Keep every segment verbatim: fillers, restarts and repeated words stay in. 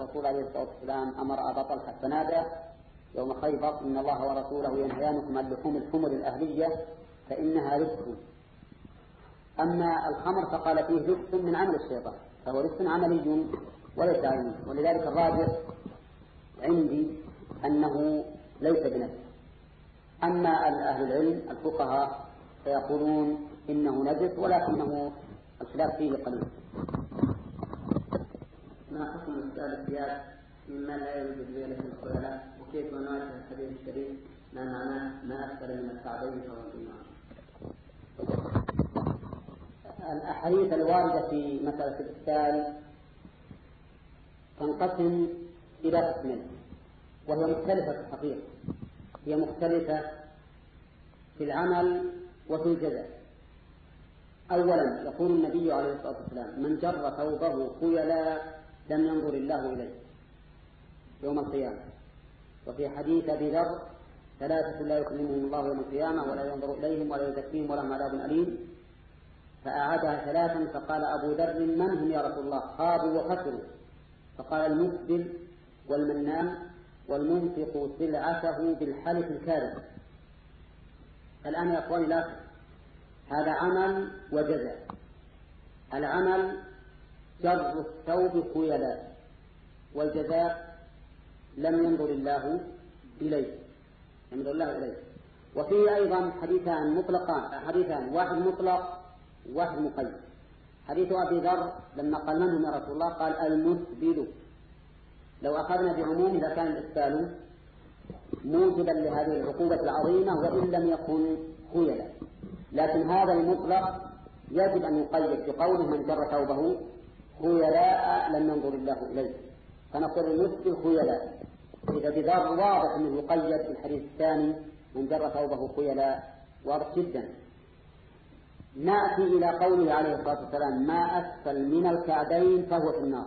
الرسول عليه الصلاة والسلام أمر أبا طلحة فنادى يوم خيبر إن الله ورسوله ينهيانكم عن لحوم الحمر الأهلية فإنها رزق. أما الخمر فقال فيه رزق من عمل الشيطان، فهو رزق عملي وليس علمي، ولذلك الراجح عندي أنه ليس بنجس. أما أهل العلم الفقهاء فيقولون إنه نجس ولكنه الخلاف فيه قليل. ما حكم إسدال الثياب مما لا يوجد ليلة الخيلاء، وكيف نواجه الحديث الشريف ما معناه ما أسفل من الكعبين فهو في النار؟ الأحاديث الواردة في مسألة الإسدال تنقسم إلى قسمين، وهي مختلفة في الحقيقة. هي مختلفة في العمل وفي الجزاء. أولا يقول النبي عليه الصلاة والسلام من جر ثوبه خيلا لم ينظر الله إليه يوم القيامة. وفي حديث أبي ذر ثلاثة لا يكلمهم الله يوم القيامة ولا ينظر إليهم ولا يزكيهم ولهم عذاب أليم، فأعادها ثلاثا فقال أبو ذر من هم يا رسول الله؟ خابوا وخسروا. فقال المسبل والمنان والمنفق سلعته بالحلف الكاذب. الآن يا أخواني لا، هذا عمل وجزاء. العمل جر الثوب خيلا، والجزاء لم ينظر الله إليه ينظر الله إليه. وفيه أيضا حديثان مطلقان، حديثان واحد مطلق واحد مقيد. حديث أبي ذر لما قال من هم يا رسول الله؟ قال المسبل. لو أخذنا بعموم لكان الإسبال موجبا لهذه العقوبة العظيمة وإن لم يكن خيلا، لكن هذا المطلق يجب أن يقيد بقوله من جر ثوبه خيلاء لم ينظر الله إليه، فنقول المسبل خيلاء. إذا بذر واضح أنه يقيد في الحديث الثاني من جر ثوبه خيلاء، واضح جدا. نأتي إلى قوله عليه الصلاة والسلام ما أسفل من الكعبين فهو في النار.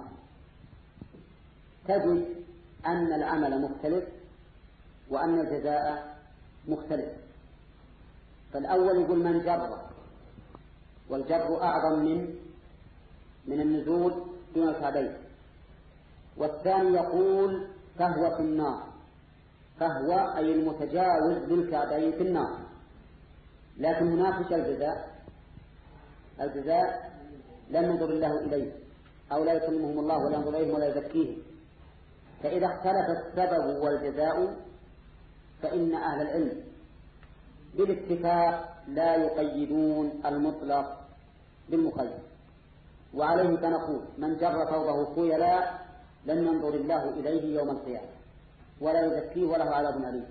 تجد أن العمل مختلف وأن الجزاء مختلف. فالأول يقول من جر، والجر أعظم من من النزول دون الكعبين. والثاني يقول فهو في النار، فهو أي المتجاوز للكعبين في النار. لكن هناك الجزاء، الجزاء لم ينظر الله إليه أو لا يكلمهم الله ولا ينظر إليهم ولا يزكيهم. فإذا اختلف السبب والجزاء فإن أهل العلم بالاتفاق لا يقيدون المطلق بالمقيد، وعليه فنقول من جر ثوبه خيلا لم ينظر الله إليه يوم القيامة ولا يزكيه وله عذاب أليم.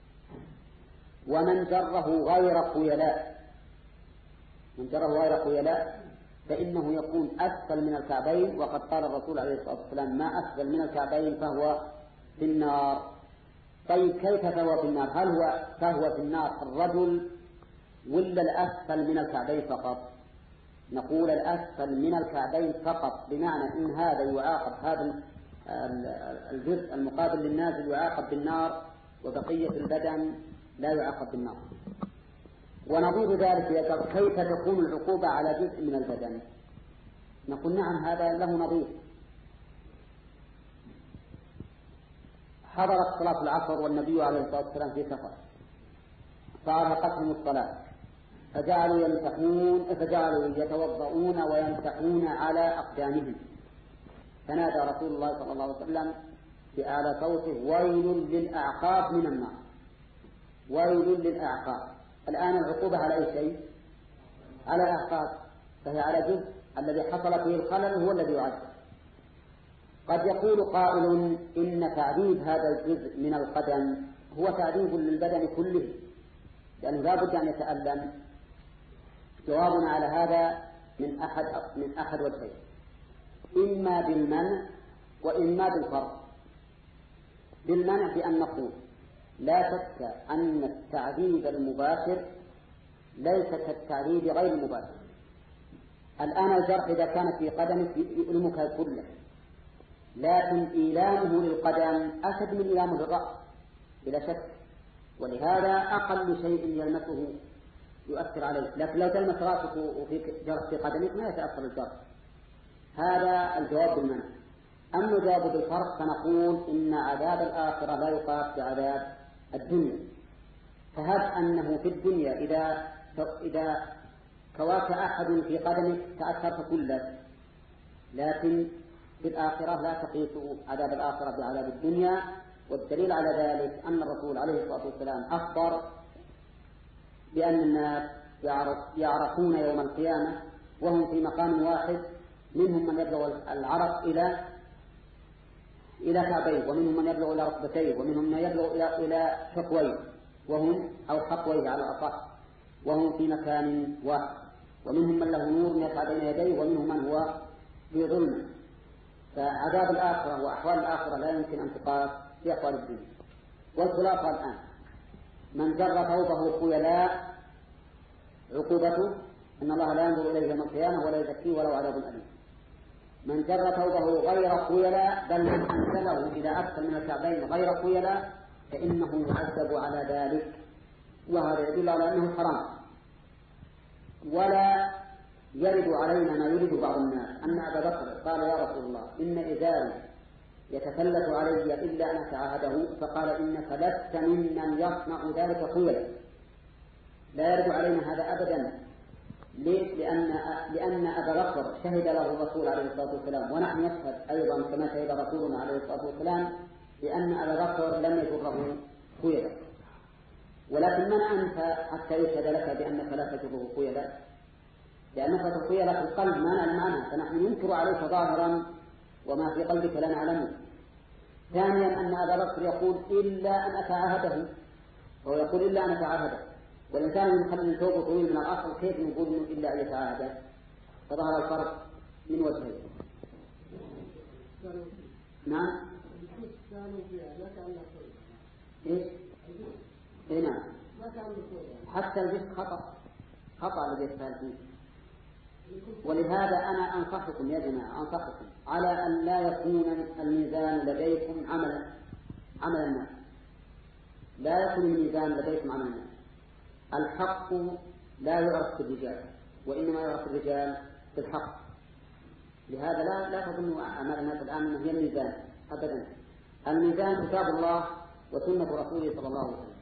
ومن جره غير خيلاء من جره غير خيلاء فإنه يكون أسفل من الكعبين، وقد قال الرسول عليه الصلاة والسلام ما أسفل من الكعبين فهو في النار. طيب كيف فهو في النار؟ هل هو فهو في النار الرجل ولا الأسفل من الكعبين فقط؟ نقول الأسفل من الكعبين فقط، بمعنى إن هذا يعاقب، هذا الجزء المقابل للنازل يعاقب بالنار وبقية البدن لا يعاقب بالنار. ونظير ذلك يقول كيف تكون العقوبة على جزء من البدن؟ نقول نعم هذا له نظير. حضرت صلاة العصر والنبي عليه الصلاة والسلام في سفر فأرهقتهم الصلاة فجعلوا يمسحون فجعلوا يتوضؤون ويمسحون على أقدامهم، فنادى رسول الله صلى الله عليه وسلم بأعلى صوته ويل للأعقاب من النار، ويل للأعقاب. الآن العقوبة على أي شيء؟ على الأعقاب، فهي على جزء الذي حصل فيه الخلل هو الذي يعذب. قد يقول قائل إن تعذيب هذا الجزء من القدم هو تعذيب للبدن كله لأنه لا بد أن يتألم. جوابنا على هذا من أحد من أحد وجهين، إما بالمنع وإما بالفرض. بالمنع بأن نقول لا شك أن التعذيب المباشر ليس كالتعذيب غير المباشر. الآن الجرح إذا كان في قدمك يؤلمك كله، لكن إيلامه للقدم أشد من إيلامه للرأس بلا شك، ولهذا أقل شيء يلمسه يؤثر عليه. لكن لو تلمس رأسك وفي جرح في قدمك ما يتأثر الجرح. هذا الجواب بالمنع. أما نجاب بالفرق فنقول إن عذاب الآخرة لا يقاس بعذاب الدنيا. فهب أنه في الدنيا إذا إذا كواك أحد في قدمك تأثرت كلك، لكن في الآخرة لا تقيس عذاب الآخرة بعذاب الدنيا. والدليل على ذلك أن الرسول عليه الصلاة والسلام أخبر بأن الناس يعرفون يوم القيامة وهم في مقام واحد، منهم من يبلغ العرق إلى إلى كعبيه، ومنهم من يبلغ إلى ركبتيه، ومنهم من يبلغ إلى إلى حقويه، وهم أو حقويه على الأصح، وهم في مكان واحد، ومنهم من له نور يسعى بين يديه، ومنهم من هو في ظلمة. فعذاب الآخرة وأحوال الآخرة لا يمكن أن تقاس في أحوال الدنيا. والخلاصة الآن: من جر ثوبه خيلاء عقوبته أن الله لا ينظر إليه يوم القيامة ولا يزكيه ولو عذاب أليم. من جر ثوبه غير خيلاء بل من أنزله إلى أكثر من الكعبين غير خيلاء فإنه يعذب على ذلك، وهذا يدل على أنه حرام. ولا يرد علينا ما يريد بعض الناس أن أبا بكر قال: يا رسول الله إن إزاري يتفلت علي إلا أن أتعاهده، فقال: إنك لست ممن يصنع ذلك خيلا. لا يرد علينا هذا أبدا. ليش؟ لأن لأن أبا بكر شهد له الرسول عليه الصلاة والسلام، ونحن نشهد أيضا كما شهد رسولنا عليه الصلاة والسلام بأن أبا بكر لم يجره خيلا. ولكن من أنت حتى يشهد لك بأنك لا تجره خيلا؟ لأنك الخيلا في القلب ما نعلم عنها، فنحن ننكر عليك ظاهرا وما في قلبك لا نعلمه. ثانيا أن أبا بكر يقول: إلا أن أتعاهده، وهو يقول: إلا أن أتعاهده. والإنسان يخلي ثوبه طويل من الأصل، كيف نقول إنه إلا أن يتعاهده؟ فظهر الفرق من وجهين. نعم. إيش؟ إيه نعم. حتى الجسد خطأ خطأ الذي يستهل فيه. ولهذا أنا أنصحكم يا جماعة، أنصحكم على أن لا يكون الميزان لديكم عمل عمل الناس. لا يكون الميزان لديكم عمل الناس. الحق لا يعرف بالرجال، وإنما يعرف الرجال بالحق. لهذا لا لا تظنوا أعمال الناس الآن أنه هي الميزان أبدا. الميزان كتاب الله وسنة رسوله صلى الله عليه وسلم.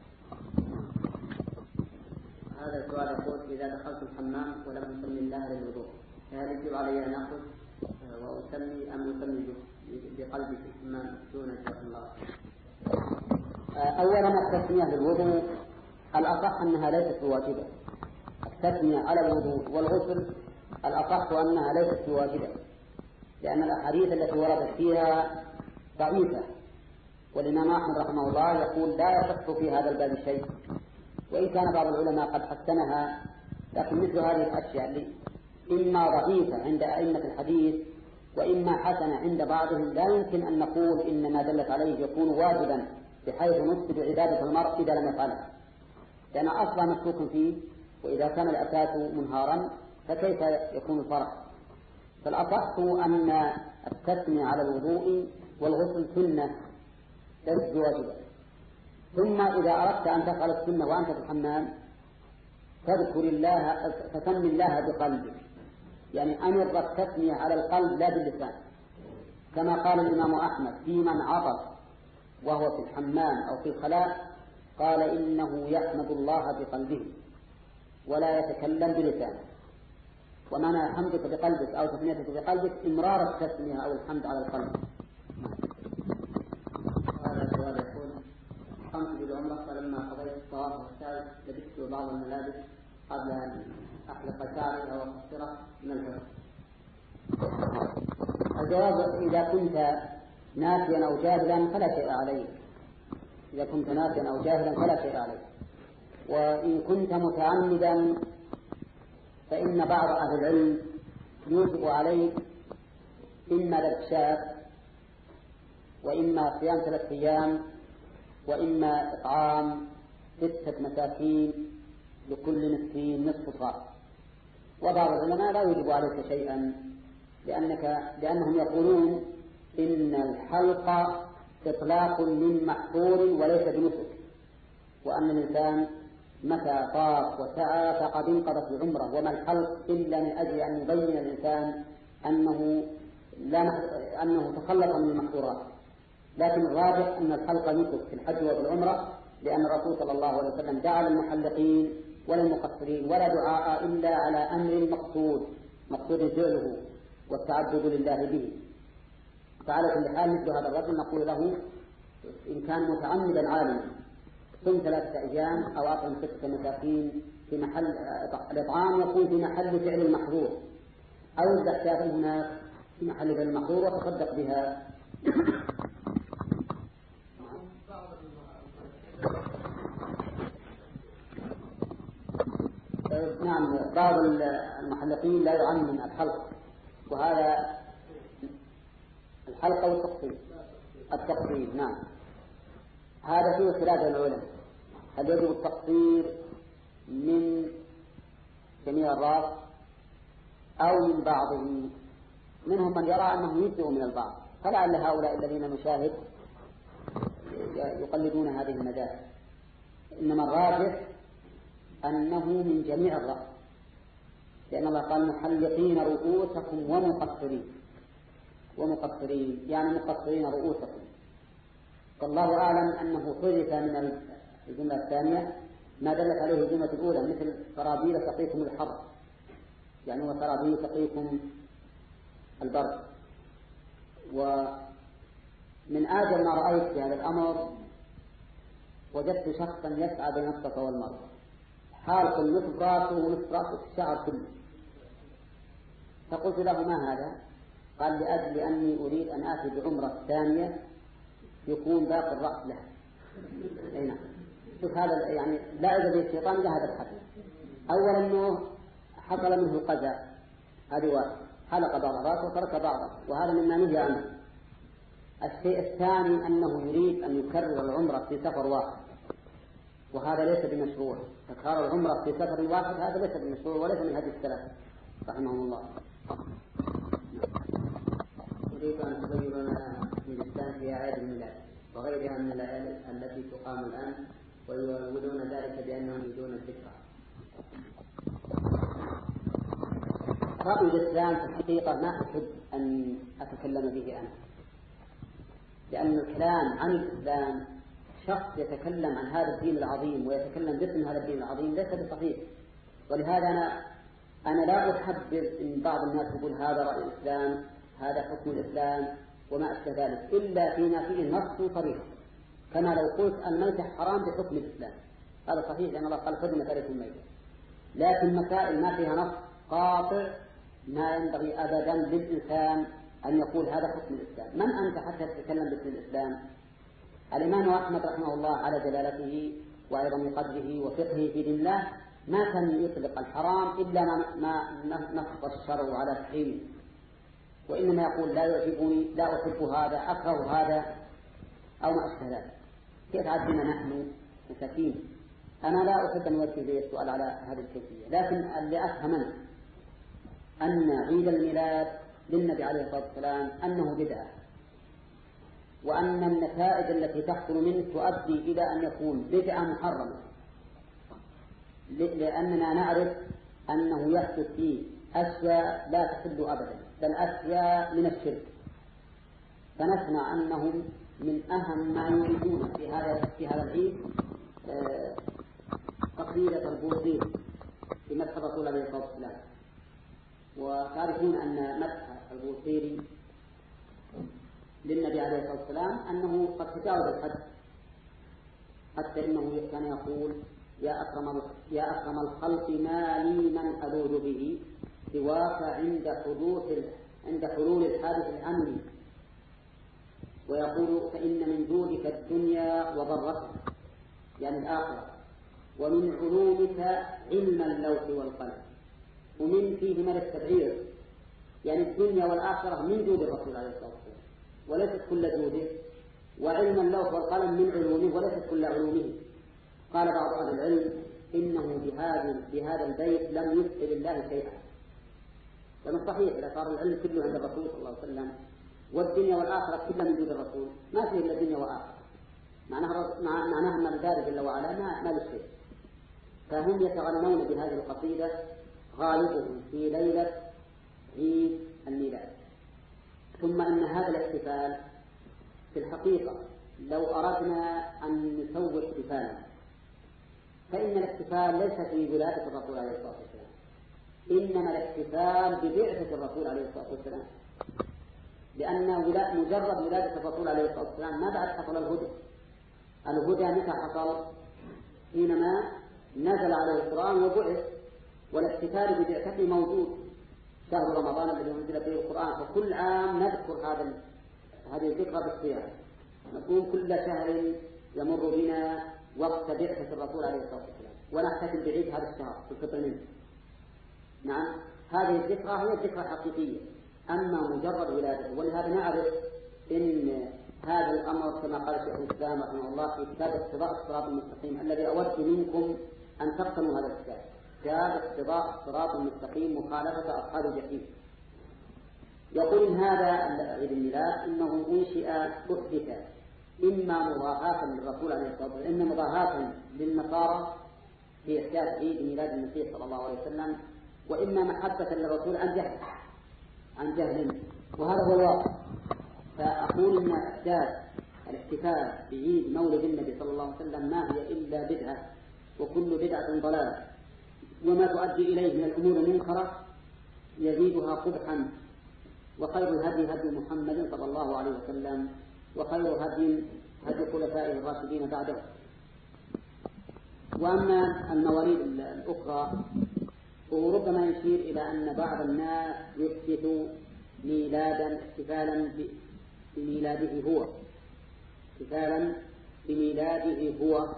هذا السؤال يقول: إذا دخلت الحمام ولم أسمي الله للوضوء فهل يجب علي أن أخذ وأسمي أم أسمي بقلبي في الحمام دون شاء الله؟ أولا التسمية للوضوء الأصح أنها ليست بواجبة. التسمية على الوضوء والغسل الأصح أنها ليست بواجبة، لأن الأحاديث التي وردت فيها ضعيفة. والإمام أحمد رحمه الله يقول: لا يصح في هذا الباب شيء. وإن كان بعض العلماء قد حسنها، لكن مثل هذه الأشياء اللي إما ضعيفة عند أئمة الحديث وإما حسنة عند بعضهم لا يمكن أن نقول إن ما دلت عليه يكون واجبا بحيث نفسد عبادة المرء إذا لم يفعلها، لأن أصلا مشكوك فيه، وإذا كان الأساس منهارا فكيف يكون الفرق؟ فالأصح أن التسمية على الوضوء والغسل سنة ليست بواجبة. ثم إذا أردت أن تفعل السنة وأنت في الحمام تذكر الله، فسم الله بقلبك، يعني أمر التسمية على القلب لا باللسان، كما قال الإمام أحمد في من عطس وهو في الحمام أو في الخلاء، قال: إنه يحمد الله بقلبه ولا يتكلم بلسانه. ومعنى حمدك بقلبك أو تسميتك بقلبك إمرار التسمية أو الحمد على القلب. هذا السؤال يقول: قمت بالعمرة فلما قضيت الطواف والسعي لبست بعض الملابس قبل أن أحلق شعري أو أقصره من الحر. الجواب: إذا كنت ناسيا أو جاهلا فلا شيء عليك. إذا كنت ناسيا أو جاهلا فلا شيء عليك. وإن كنت متعمدا فإن بعض أهل العلم يوجب عليك إما الإكشاف وإما صيام ثلاثة أيام وإما إطعام ستة مساكين لكل مسكين نصف صاع. وبعض العلماء لا يوجب عليك شيئا، لأنك لأنهم يقولون إن الحلق إطلاق من محظور وليس بنسك، وأن الإنسان متى طاف وسعى فقد انقضت العمرة، وما الحلق إلا من أجل أن يبين الإنسان أنه لا أنه تخلص من المحظورات، لكن الراجح أن الحلق يطلق في الحج وفي العمرة، لأن الرسول صلى الله عليه وسلم دعا للمحلقين وللمقصرين ولا دعاء إلا على أمر مقصود مقصود فعله والتعبد لله به. فعلى كل حال مثل هذا الرجل نقول له إن كان متعمدا عالما ثم ثلاثة أيام أو أطعم ستة مساكين في محل الإطعام يكون في محل فعل المحظور، أو الزكاة هناك في محل فعل المحظور وتصدق بها. نعم بعض المحلقين لا يعمم الحلق، وهذا الحلق والتقصير التقصير نعم هذا فيه خلاف العلماء، هل يجب التقصير من جميع الرأس أو من بعضه؟ منهم من يرى أنه يجزئ من البعض، فلعل هؤلاء الذين نشاهد يقلدون هذه المذاهب، إنما الراجح أنه من جميع الرأس، لأن الله قال محلقين رؤوسكم ومقصرين ومقصرين يعني مقصرين رؤوسكم. فالله أعلم أنه حدث من الجملة الثانية ما دلت عليه الجملة الأولى، مثل سرابيل تقيكم الحر، يعني وسرابيل تقيكم البرد. ومن آجل ما رأيت في هذا الأمر وجدت شخصا يسعى بين الصفا والمروة، حالق نصف راسه ونصف راسه الشعر كله، فقلت له ما هذا؟ قال لأجل أني أريد أن آتي بعمرة ثانية يكون باقي الرأس له. أي نعم، شوف هذا يعني لا إذا به الشيطان لهذا الحد. أولا أنه حصل منه القزع، هذه واحد، حلق بعض الرأس وترك بعضه، وهذا مما نهي عنه. الشيء الثاني أنه يريد أن يكرر العمرة في سفر واحد، وهذا ليس بمشروع. تكرار العمرة في سفر واحد هذا ليس بمشروع وليس من هدي السلف رحمهم الله. أريد أن تبين لنا في الإسلام في أعياد الميلاد وغيرها من الأعياد التي تقام الآن ويؤولون ذلك بأنهم يريدون الذكرى. رأي الإسلام في الحقيقة ما أحب أن أتكلم به أنا، لأن الكلام عن الإسلام شخص يتكلم عن هذا الدين العظيم ويتكلم باسم هذا الدين العظيم ليس بصحيح. ولهذا أنا أنا لا أحبذ إن بعض الناس يقول هذا رأي الإسلام، هذا حكم الإسلام وما أشبه ذلك، إلا فيما فيه نص صريح، كما لو قلت الميتة حرام بحكم الإسلام، هذا صحيح لأن الله قال حرمت عليكم الميتة. لكن مسائل ما فيها نص قاطع ما ينبغي أبدا للإنسان أن يقول هذا حكم الإسلام. من أنت حتى تتكلم باسم الإسلام؟ الإمام أحمد رحمه الله على جلالته وعظم قدره وفقهه في دين الله ما كان يطلق الحرام إلا ما نص الشرع على تحريمه، وإنما يقول لا يعجبني، لا أحب هذا، أكره هذا أو ما أشبه ذلك. كيف عدنا نحن مساكين؟ أنا لا أحب أن يوجه لي السؤال على هذه الكيفية، لكن اللي أفهمنا أن عيد الميلاد للنبي عليه الصلاة والسلام أنه بدعة، وأن النتائج التي تحصل منه تؤدي إلى أن يكون بدعة محرمة، لأننا نعرف أنه يحدث فيه أشياء لا تحل أبدا، بل أشياء من الشرك. فنسمع أنهم من أهم ما يريدون في هذا في هذا العيد قصيدة البوصيري في مدح الرسول عليه الصلاة والسلام، وتعرفون أن مدح البوصيري للنبي عليه الصلاة والسلام أنه قد تجاوز الحد، حتى إنه كان يقول يا أكرم يا أكرم الخلق ما لي من ألوذ به سواك عند حدوث عند حلول الحادث الأمني، ويقول فإن من جودك الدنيا وضرتها يعني الآخرة، ومن علومك علم اللوح والقلم، ومن فيه من التبعير يعني الدنيا والآخرة من جود الرسول عليه الصلاة والسلام وليست كل جوده، وعلم اللوح والقلم من علومه وليست كل علومه. قال بعض أهل العلم إنه بهذا بهذا البيت لم يسأل الله شيئا، لأنه صحيح إذا صار العلم كله عند الرسول صلى الله عليه وسلم والدنيا والآخرة كلها من جود الرسول ما فيه إلا الدنيا والآخرة، معناها معناها أن الباري جل وعلا ما ما له شيء. فهم يتغنون بهذه القصيدة غالبهم في ليلة عيد الميلاد، ثم إن هذا الاحتفال في الحقيقة لو أردنا أن نسوي احتفالا فإن الاحتفال ليس في ولادة الرسول عليه الصلاة والسلام، إنما الاحتفال ببعثة الرسول عليه الصلاة والسلام، لأن مجرد ولادة الرسول عليه الصلاة والسلام ما بعد حصل الهدى. الهدى متى حصل؟ حينما نزل عليه القرآن وبعث، والاحتفال ببعثته موجود، شهر رمضان الذي أنزل فيه القرآن، فكل عام نذكر هذا هذه الذكرى بالصيام، نقول كل شهر يمر بنا وقت بعثة الرسول عليه الصلاة والسلام ونحتفل بعيد هذا الشهر في الفطر منه. نعم، هذه الذكرى هي الذكرى الحقيقية، أما مجرد ولادته. ولهذا نعرف إن هذا الأمر كما قال شيخ الإسلام رحمه الله في كتاب اقتضاء الصراط المستقيم الذي أود منكم أن تقتنوا هذا الكتاب، كتاب اقتضاء الصراط المستقيم مخالفة أصحاب الجحيم. يقول إن هذا عيد الميلاد إنه أنشئ أحدث إما مضاهاة للرسول عليه الصلاة والسلام، إما مضاهاة للنصارى في إحداث عيد ميلاد المسيح صلى الله عليه وسلم، وإما محبة للرسول عن جهل عن جهل وهذا هو الواقع. فأقول إن إحداث الاحتفال بعيد مولد النبي صلى الله عليه وسلم ما هي إلا بدعة، وكل بدعة ضلالة، وما تؤدي إليه من الأمور المنكرة يزيدها قبحا. وخير الهدي هدي محمد صلى الله عليه وسلم، وخير هدي هدي خلفائه الراشدين بعده. وأما المواليد الأخرى فهو ربما يشير إلى أن بعض الناس يحدث ميلادا احتفالا بميلاده هو احتفالا بميلاده هو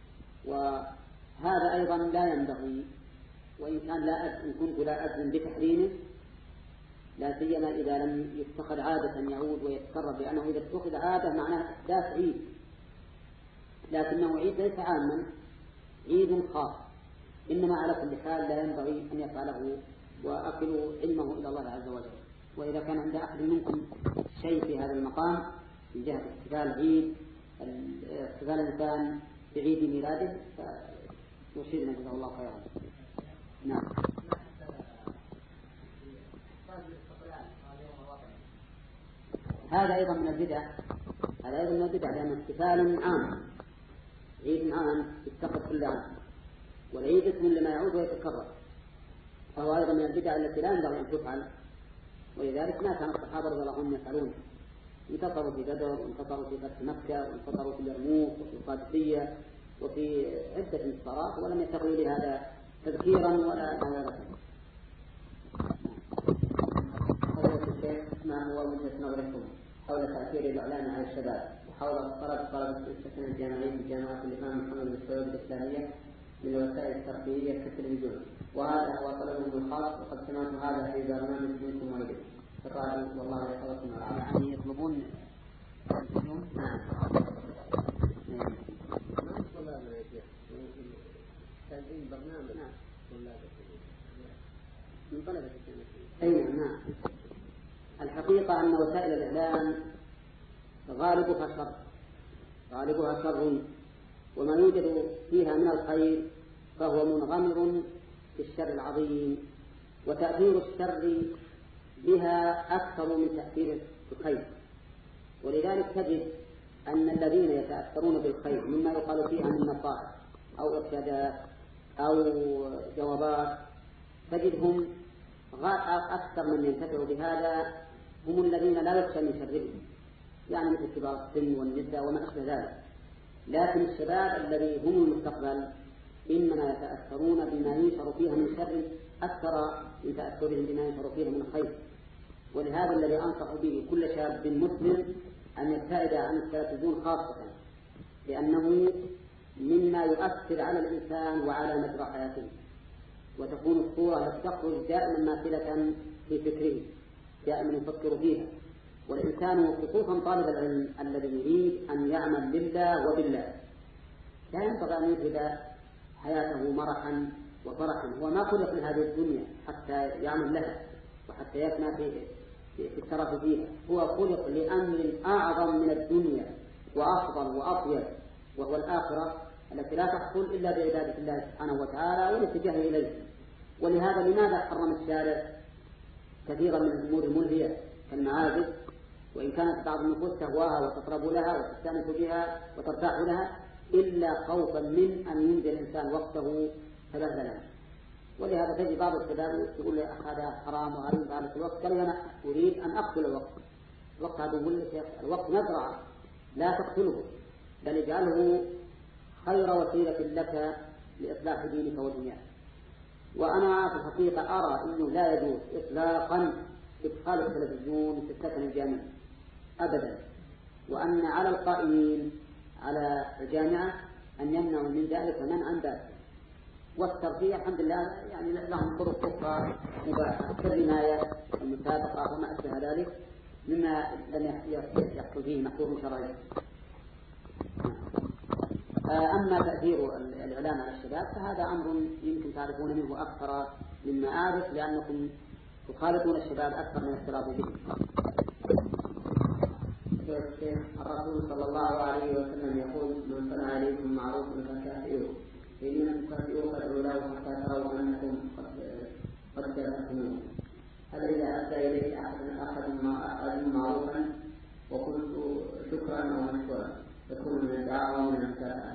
وهذا أيضا لا ينبغي، وإن كان لا إن كنت لا أجزم بتحريمه، لا سيما إذا لم يتخذ عادة يعود ويتكرر، لأنه إذا اتخذ عادة معناه إحداث عيد، لكنه عيد ليس عاما، عيد خاص. إنما على كل حال لا ينبغي أن يفعله، وأكلوا علمه إلى الله عز وجل. وإذا كان عند أحد منكم شيء في هذا المقام من جهة احتفال عيد احتفال الإنسان بعيد ميلاده فيرشدنا جزاه الله خيرا. نعم. هذا أيضا من البدع، هذا أيضا من البدع، لأنه احتفال عام، عيد عام يتخذ كل عام، والعيد اسم لما يعود ويتكرر، فهو أيضا من البدع التي لا ينبغي أن تفعل. ولذلك ما كان الصحابة رضي الله عنهم يفعلون، انتصروا في بدر وانتصروا في فتح مكة وانتصروا في اليرموك وفي القادسية وفي عدة انتصارات ولم يتخذوا لهذا تذكيرا ولا موعظة. ما هو وجهة نظركم حول تأثير الإعلام على الشباب وحول طلب طلبة السكن الجامعي في جامعة الإمام محمد بن سعود الإسلامية من الوسائل الترفيهية كالتلفزيون، وهذا هو طلبهم الخاص، وقد سمعت هذا في برنامج منكم وإليه الرأي والله يحفظكم يعني يطلبون التلفزيون. نعم. تنظيم برنامج من طلبة الجامعة. أي نعم. الحقيقة أن وسائل الإعلام غالبها شر، غالبها شر، وما يوجد فيها من الخير فهو منغمر في الشر العظيم، وتأثير الشر بها أكثر من تأثير الخير. ولذلك تجد أن الذين يتأثرون بالخير مما يقال فيها من نصائح أو إرشادات أو جوابات تجدهم أكثر من ينتفع بهذا هم الذين لا يخشى من شرهم، يعني مثل كبار السن والنساء وما أشبه ذلك. لكن الشباب الذي هم المستقبل إنما يتأثرون بما ينشر فيها من شر أكثر من تأثرهم بما ينشر فيها من خير. ولهذا الذي أنصح به كل شاب مسلم أن يبتعد عن التلفزيون خاصة، لأنه مما يؤثر على الإنسان وعلى مجرى حياته، وتكون الصورة تخرج دائما ماثلة في فكره، دائما يفكر فيها. والإنسان خصوصا طالب العلم الذي يريد أن يعمل لله وبالله لا ينبغي أن يجهد حياته مرحا وفرحا، هو ما خلق لهذه الدنيا حتى يعمل لها وحتى يفنى في, في الترف فيها، هو خلق لأمر أعظم من الدنيا وأفضل وأطيب، وهو الآخرة التي لا تحصل إلا بعبادة الله سبحانه وتعالى والاتجاه إليه. ولهذا لماذا حرم الشارع كثيرا من الأمور الملهية كالمعازف وإن كانت بعض النفوس تهواها وتقرب لها وتستأنس بها وترتاح لها إلا خوفا من أن ينزل الإنسان وقته تبذلا. ولهذا تجد بعض الشباب يقول لي هذا حرام وهذا يفعل في الوقت، قال أنا أريد أن أقتل الوقت. الوقت هذا يقول لك الوقت مزرعة لا تقتله، بل اجعله خير وسيلة لك لإصلاح دينك ودنياك. وأنا في الحقيقة أرى أنه لا يجوز إطلاقا إدخال التلفزيون في السكن الجامعي أبدا، وأن على القائمين على الجامعة أن يمنعوا من ذلك منعا باتا. والترفيه الحمد لله يعني لهم طرق أخرى مباحة كالرماية والمسابقة وما أشبه ذلك مما لم يحصل فيه محظور شرعي. أما تأثير الإعلام على الشباب فهذا أمر يمكن تعرفون منه أكثر مما أعرف، لأنكم تخالطون الشباب أكثر من اختلاط بهم. الرسول صلى الله عليه وسلم يقول: من صنع عليكم معروف فكافئوه، فإن لم تكافئوه فادعوا له حتى تروا أنكم قد كافأتموه. هل إذا أتى إليك أحد معروفا وقلت شكرا أو مشكورا تكون من الدعاء ومن المكافأة؟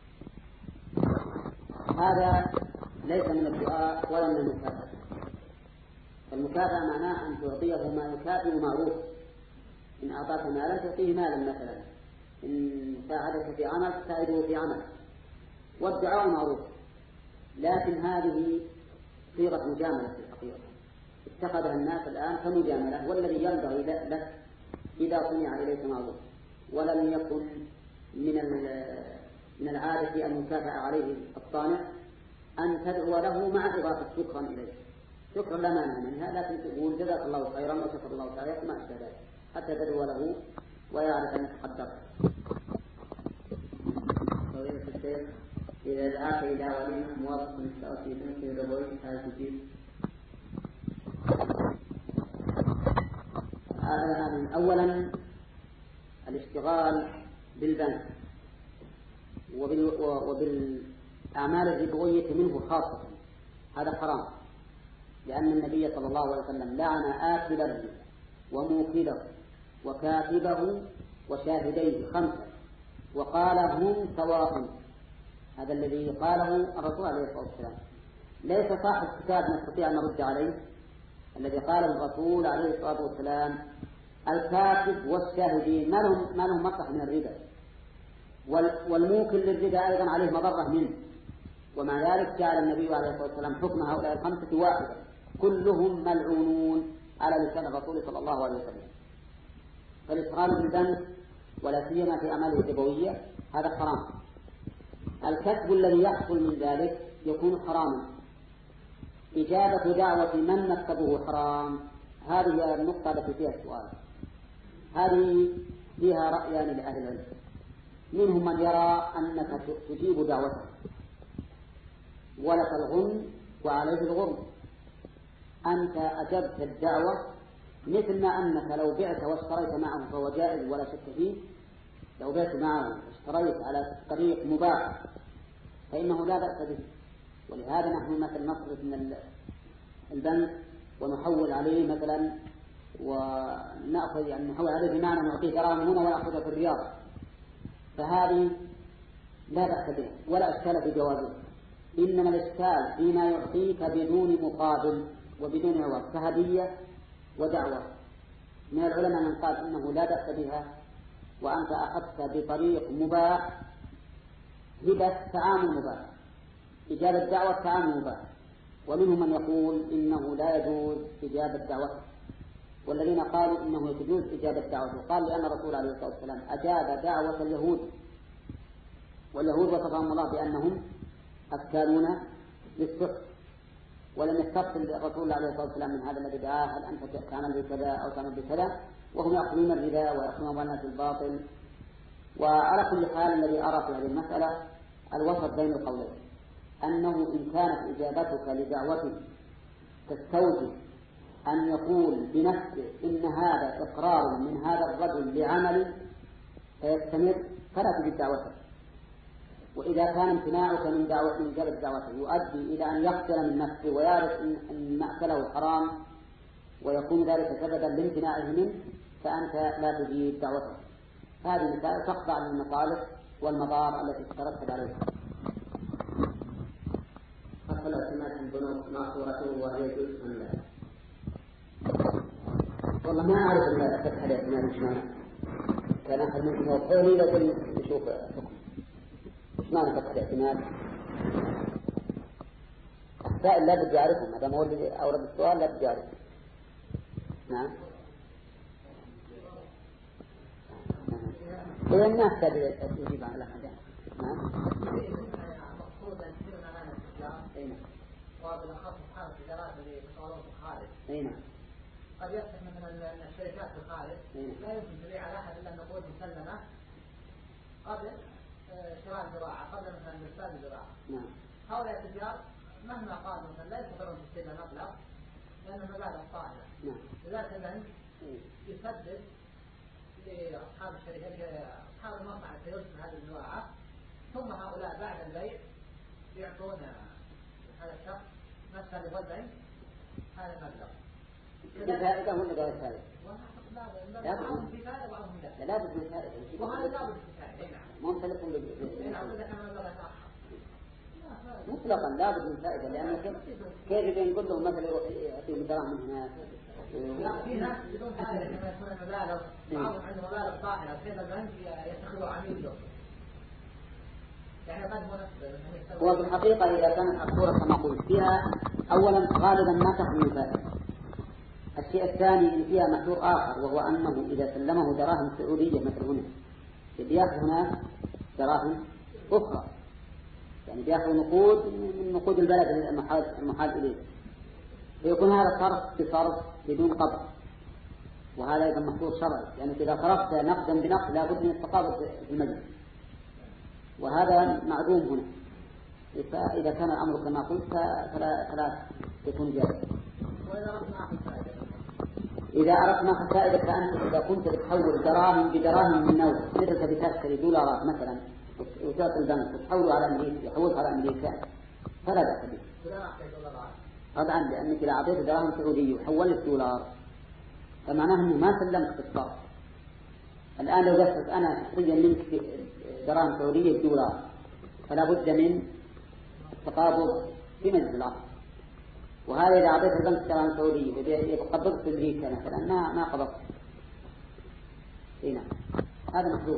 هذا ليس من الدعاء ولا من المكافأة. المكافأة معناه أن تعطيه ما يكافئ معروف. إن أعطاك مالا تعطيه مالا مثلا، إن ساعدك في عمل تساعده في عمل. والدعاء معروف، لكن هذه صيغة مجاملة في الحقيقة اتخذها الناس الآن كمجاملة، والذي ينبغي لك إذا صنع إليك معروف ولم يكن من من العادة المكافأة عليه الصانع أن تدعو له مع إضافة شكرا إليه. شكرا لا مانع منها، لكن تقول جزاك الله خيرا وشكر الله تعالى وما أشبه ذلك حتى تدعو له ويعرف أن يتقدر. فضيلة الشيخ، إذا دعاك إلى وليمة موافق للشرط في تنكر الربوي هل تجيب؟ أولا الاشتغال بالبنك وبالأعمال الربوية منه خاصة هذا حرام، لأن النبي صلى الله عليه وسلم لعن آكل الربا وموكله وكاتبه وشاهديه خمسة وقال هم سواء. هذا الذي قاله الرسول عليه الصلاة والسلام. ليس صاحب كتاب نستطيع أن نرد عليه. الذي قاله الرسول عليه الصلاة والسلام الكاتب والشاهدين ما لهم ما لهم مصلحة من الربا، والموكل للربا أيضا عليه مضرة منه. ومع ذلك جعل النبي عليه الصلاة والسلام حكم هؤلاء الخمسة واحدة كلهم ملعونون على لسان الرسول صلى الله عليه وسلم. فالإشغال بالبنك ولا سيما في أعماله الربوية هذا حرام. الكسب الذي يحصل من ذلك يكون حراما. إجابة دعوة من مكتبه حرام هذه النقطة التي فيها السؤال. هذه فيها رأيان لأهل العلم، منهم من يرى أنك تجيب دعوته ولك الغنم وعليه الغرم. أنت أجبت الدعوة مثل ما أنك لو بعت واشتريت معه فهو جائز ولا شك فيه. لو بعت معه واشتريت على طريق مباح فإنه لا بأس به. ولهذا نحن مثلا نصرف من البنك ونحول عليه مثلا ونأخذ يعني نحول عليه بمعنى نعطيه دراهم هنا ونأخذها في الرياض، فهذه لا بأس به ولا إشكال في جوازه. إنما الإشكال فيما يعطيك بدون مقابل وبدون عوض كهدية ودعوة. من العلماء من قال إنه لا بأس بها وأنت أخذت بطريق مباح هبة تعامل مباح، إجابة دعوة تعامل مباح. ومنهم من يقول إنه لا يجوز إجابة دعوة، والذين قالوا إنه يجوز إجابة دعوة قال لأن الرسول عليه الصلاة والسلام أجاب دعوة اليهود، واليهود وصفهم الله بأنهم أكالون للسحت، ولم يستفصل الرسول عليه الصلاة والسلام من هذا الذي دعاه هل أنت تعمل بكذا أو تعمل بكذا، وهم يأخذون الربا ويأخذون أموالنا في الباطل. وعلى كل حال الذي أرى في هذه المسألة الوسط بين القولين، أنه إن كانت إجابتك لدعوته تستوجب أن يقول بنفسه إن هذا إقرار من هذا الرجل لعمل فيستمر فلا تجب دعوته. وإذا كان امتناعك من دعوة من إجابة دعوته يؤدي إلى أن يقتل من نفسه ويعرف أن مأكله حرام ويكون ذلك سببا لامتناعه منه فأنت لا تجيب دعوته. هذه المسائل تخضع للمصالح والمضار التي تترتب عليها. حصل اعتماد البنوك مع صورته وهي جزء من ذلك. والله ما أعرف إلا فتح الاعتماد إيش معنى. كان أحد منهم يقول لكن نشوف حكم. إيش معنى فتح الاعتماد؟ السائل لا بد يعرفهم، هذا ما هو اللي أورد السؤال لا بد يعرفه. نعم. هي الناس تجيب على هذا. نعم. مقصودا كثير من أمانة الإسلام. أي نعم. وبالأخص أصحاب التجارات اللي يشتغلون في الخارج. أي نعم. قد يفتح مثلا الشركات في الخارج لا يمكن تبيع على أحد إلا نقود مسلمة قبل شراء الزراعة، قبل مثلا إرسال الزراعة. نعم. هؤلاء التجار مهما قالوا مثلا لا يقدرون تسديد المبلغ لأن المبالغ طائلة. نعم. لذلك البنك يسدد لأصحاب الشركة أصحاب المصنع الذي يرسل هذه الزراعة، ثم هؤلاء بعد البيع يعطون هذا الشخص نفس اللي هو البنك هذا المبلغ. فائدة ولا غير فائدة؟ لا بعضهم في فائدة وبعضهم لا. لا بد من فائدة. وهذا لا بد من فائدة. ما مختلف بال. نعم إذا كان المبلغ يتأخر. مطلقا لا بد من فائدة، لأن كيف يقول لهم مثلا يعطيهم دراهم هناك. لا في ناس بدون فائدة كما يكون المبالغ بعضهم عنده مبالغ طائلة كيف البنك يتخذوا عميل له. يعني قد هو نفسه. هو في الحقيقة إذا كانت الصورة كما قلت فيها أولا غالبا ما تخلو فائدة. الشيء الثاني إن فيها محذور آخر وهو أنه إذا سلمه دراهم سعودية مثل هنا بيأخذ هناك دراهم أخرى، يعني بيأخذ نقود من نقود البلد المحال إليه، فيكون هذا صرف بصرف بدون قبض، وهذا أيضا محذور شرعي، يعني إذا صرفت نقدا بنقد لا بد من التقابض في المجلس، وهذا معدوم هنا. فإذا كان الأمر كما قلت فلا, فلا يكون جائز. إذا أردت ما فائدة فأنت إذا كنت تحول دراهم بدراهم من نوع مثل تشتري دولارات مثلا وتعطي البنك وتحوله على أمريكا يحولها على أمريكا فلا بأس به. طبعا لأنك إذا أعطيت دراهم سعودية وحولت دولار فمعناه أنه ما سلمت بالصرف. الآن لو قلت أنا شخصيا منك دراهم سعودية دولار فلا بد من التقابض في مجلس العقد، وهذا إذا أعطيت البنك دراهم سعودية يتقبض في أمريكا مثلا ما ما قبض. هنا هذا محذور.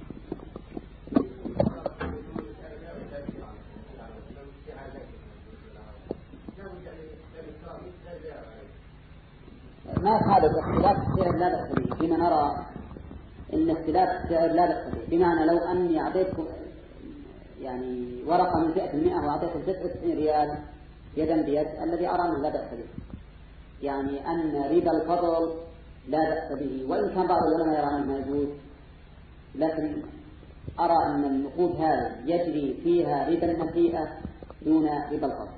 ما يخالف اختلاف السعر لا بأس به، فيما نرى إن اختلاف السعر لا بأس به، بمعنى لو أني أعطيتكم يعني ورقة من فئة المئة وأعطيتكم تسعة وتسعين ريال يدا بيد الذي أرى أنه لا بأس به، يعني أن ربا الفضل لا بأس به، وإن كان بعض العلماء يرى أنه يجوز، لكن أرى أن النقود هذه يجري فيها ربا النسيئة دون ربا الفضل.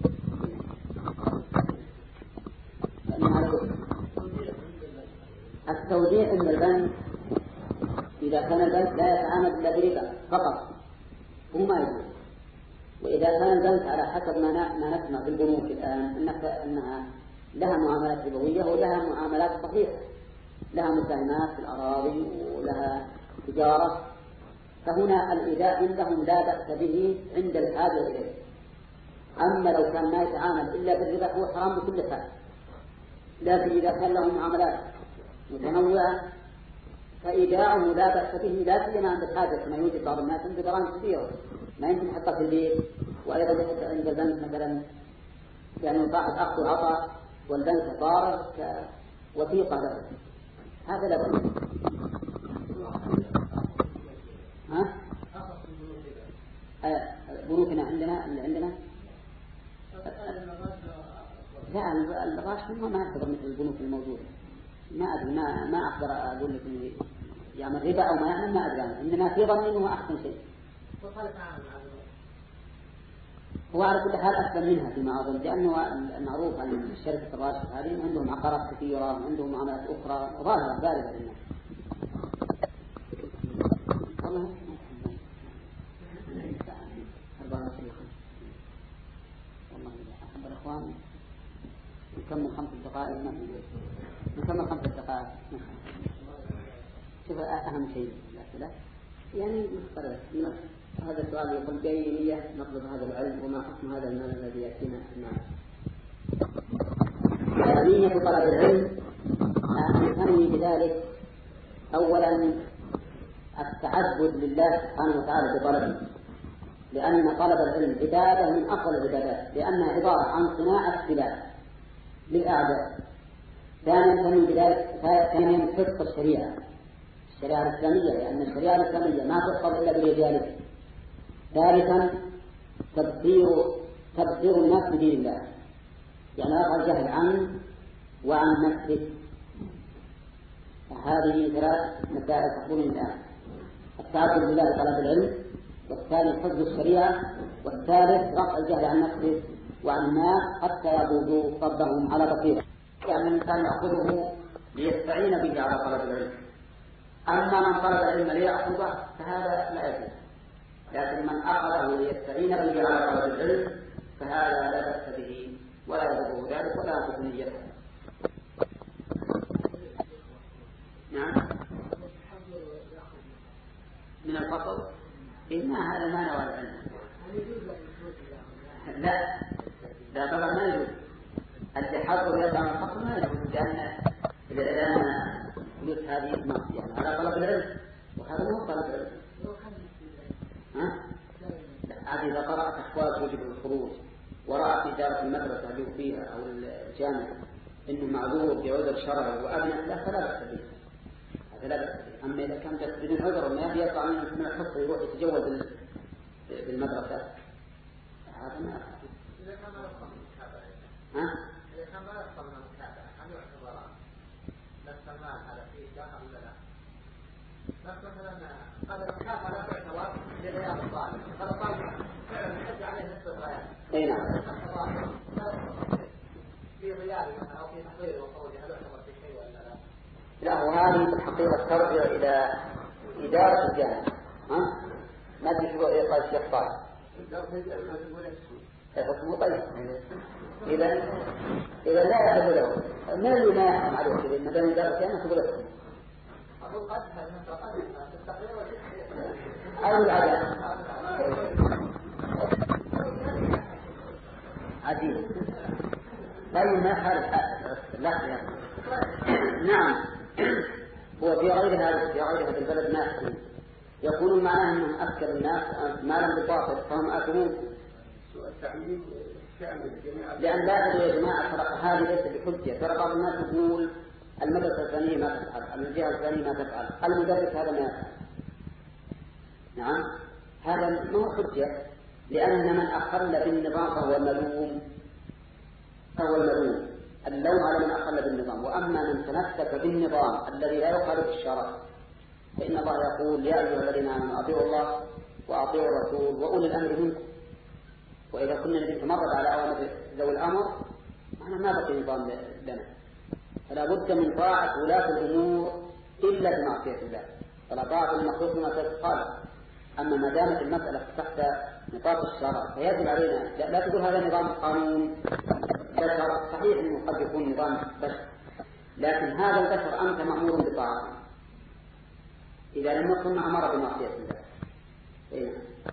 التوديع عند البنك إذا كان البنك لا يتعامل إلا بربا فقط هو ما يجوز، وإذا كان البنك على حسب ما ما نسمع في البنوك الآن أنها لها معاملات ربوية ولها معاملات صحيحة، لها مساهمات في الأراضي ولها تجارة، فهنا الإيداع عندهم لا بأس به عند الحاجة إليه. أما لو كان ما يتعامل إلا بالربا هو حرام بكل حال، لكن إذا كان له معاملات متنوعة فإيداعه لا بأس به، لا سيما عند الحاجة كما يوجد بعض الناس عنده دراهم كثيرة ما يمكن يحطها في البيت، وأيضا يحط عند البنك مثلا يعني بعض أخذ وعطاء والبنك فارغ كوثيقة له، هذا لا بأس. ها؟ بنوكنا عندنا اللي عندنا لا الغاش منه ما يعتبر مثل البنوك الموجودة، ما أدري ما ما أقدر أقول لك إنه يعمل ربا أو ما يعمل، ما أدري عندنا في ظني إنه أحسن شيء. هو على كل حال أسلم منها فيما أظن، لأنه المعروف عن الشركة الراشد هذه عندهم عقارات كثيرة وعندهم معاملات أخرى ظاهرة بارزة للناس. والله والله أحب الإخوان نكمل خمس دقائق ما في نكمل خمس دقائق. خاف شوف أهم شيء الأسئلة يعني مختلف. هذا السؤال يقول بأي نية نطلب هذا العلم وما حكم هذا المال الذي يأتينا معه؟ نية طلب العلم نسمي بذلك أولا التعبد لله سبحانه وتعالى بطلبه، لأن طلب العلم عبادة من أفضل العبادات، لأنها عبارة عن صناعة سلاح للأعداء. ثانيا نسمي بذلك ثانيا حفظ الشريعة الشريعة الإسلامية، لأن الشريعة الإسلامية ما تحفظ إلا برجالها. ثالثا تبصير تبصير الناس بدين الله، يعني رفع الجهل عنه وعن نفسه. هذه ثلاث مسائل تقوم الآن: التعبد لله بطلب العلم، والثاني حفظ الشريعة، والثالث رفع الجهل عن نفسه وعن الناس حتى يعبدوا ربهم على بصيرة. يعني الإنسان يأخذه ليستعين به على طلب العلم، أما من طلب العلم ليأخذه فهذا لا يجوز، لكن من أخذه ليستعين به على طلب العلم فهذا لا بأس به ولا يضره ذلك ولا يضر نيته. نعم من الفصل إن هذا ما نوى العلم. لا لا طبعا ما يجوز التحضر يدعى من الفصل، ما يجوز، لأن لأن فلوس هذه معصية يعني على طلب العلم، وهذا مو طلب العلم. ها؟ هذه إذا قرأت أحوال توجب الخروج ورأت إدارة المدرسة اللي فيها أو الجامعة إنه معذور بعذر شرعي وأبنت له فلا بأس به، هذا لا بأس به. أما إذا كان بدون عذر ما يطلع من الحصة يروح يتجول بالمدرسة هذا ما إذا كان ما يفهم المتابعة ها؟ إذا كان ما يفهم المتابعة هل يعتبر نفس المال هذا فيه داخل ولا لا؟ نفس مثلا قد المكافأة لا تعتبر لغياب الطالب، قد الطالب فعلا يحج عليه نفس الغياب. أي نعم. في غياب مثلا أو في تحضير وخروج هل يعتبر في شيء ولا لا؟ لا، وهذه في الحقيقة ترجع إلى إدارة الجامعة. ها؟ ما أدري شو قال الشيخ صالح. حكمه طيب. إذا إذا لا يحب له ما اللي ما يحكم عليه كذا ما دام إدارة الجامعة تقول له. أقول قد هذا قد التقرير والتحقيق. أو العدم. عديد. طيب ما حال لا يا نعم. هو في غير هذا في غير هذا البلد ما يحكم، يقولون معناه أنهم أكل الناس مالا بالباطل فهم آكلون. لأن لا تدري يا جماعة ترى هذه ليست بحجة. ترى بعض الناس يقول المدرسة الفلانية ما تفعل، الجهة الفلانية ما تفعل، المدرس هذا ما يفعل. نعم هذا ما هو حجة، لأن من أخل بالنظام فهو ملوم، فهو الملوم. اللوم على من أخل بالنظام. وأما من تمسك بالنظام الذي لا يخالف الشرع فإن الله يقول يا أيها الذين آمنوا أطيعوا الله وأطيعوا الرسول وأولي الأمر منكم. وإذا كنا نتمرد على أوامر ذوي الأمر معنى ما بقي نظام لنا، فلا بد من طاعة ولاة الأمور إلا بمعصية الله، فلا طاعة المخلوق ما تقال. أما ما دامت المسألة تحت نطاق الشرع فيجب علينا لا, لا تقول هذا نظام قانون بشر. صحيح أنه قد يكون نظام بشر، لكن هذا البشر أنت مأمور بطاعته إذا لم يكن أمر بمعصية الله. إيه.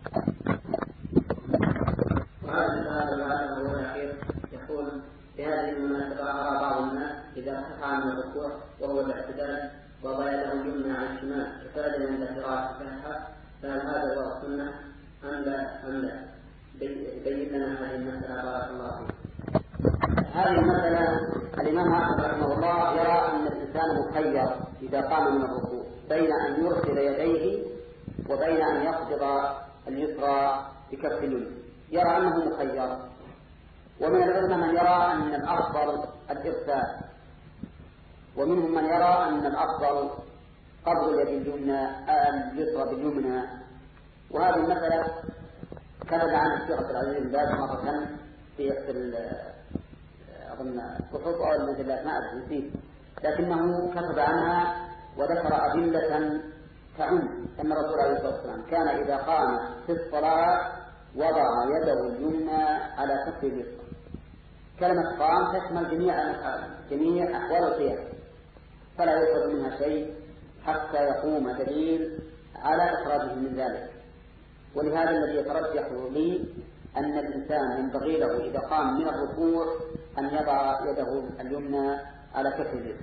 وهذا السؤال هو الأخير يقول في هذه المناسبة أرى بعض الناس إذا ارتفع من الركوع وهو الاعتدال وضع له اليمنى على الشمال فعلا عند قراءة الفاتحة، فهل هذا هو السنة أم لا أم لا؟ بين لنا هذه المسألة بارك الله فيك. هذه المسألة الإمام أحمد رحمه الله يرى أن الإنسان مخير إذا قام من الركوع بين أن يرسل يديه وبين أن يقبض اليسرى بكف اليمنى، يرى أنه مخير. ومن العلماء من يرى أن الأفضل الإرسال، ومنهم من يرى أن الأفضل قبض اليد اليمنى اليسرى باليمنى. وهذه المسألة كتب عن الشيخ عبد العزيز بن باز مرة في أظن الصحف أو المجلات ما أدري نسيت، لكنه كتب عنها وذكر أدلة تعم أن الرسول عليه الصلاة والسلام كان إذا قام في الصلاة وضع يده اليمنى على كف اليسرى. كلمة قام تشمل جميع جميع أحوال القيام، فلا يؤخذ منها شيء حتى يقوم دليل على إخراجه من ذلك. ولهذا الذي يترجح لي أن الإنسان ينبغي له إذا قام من الركوع أن يضع يده اليمنى على كف اليد.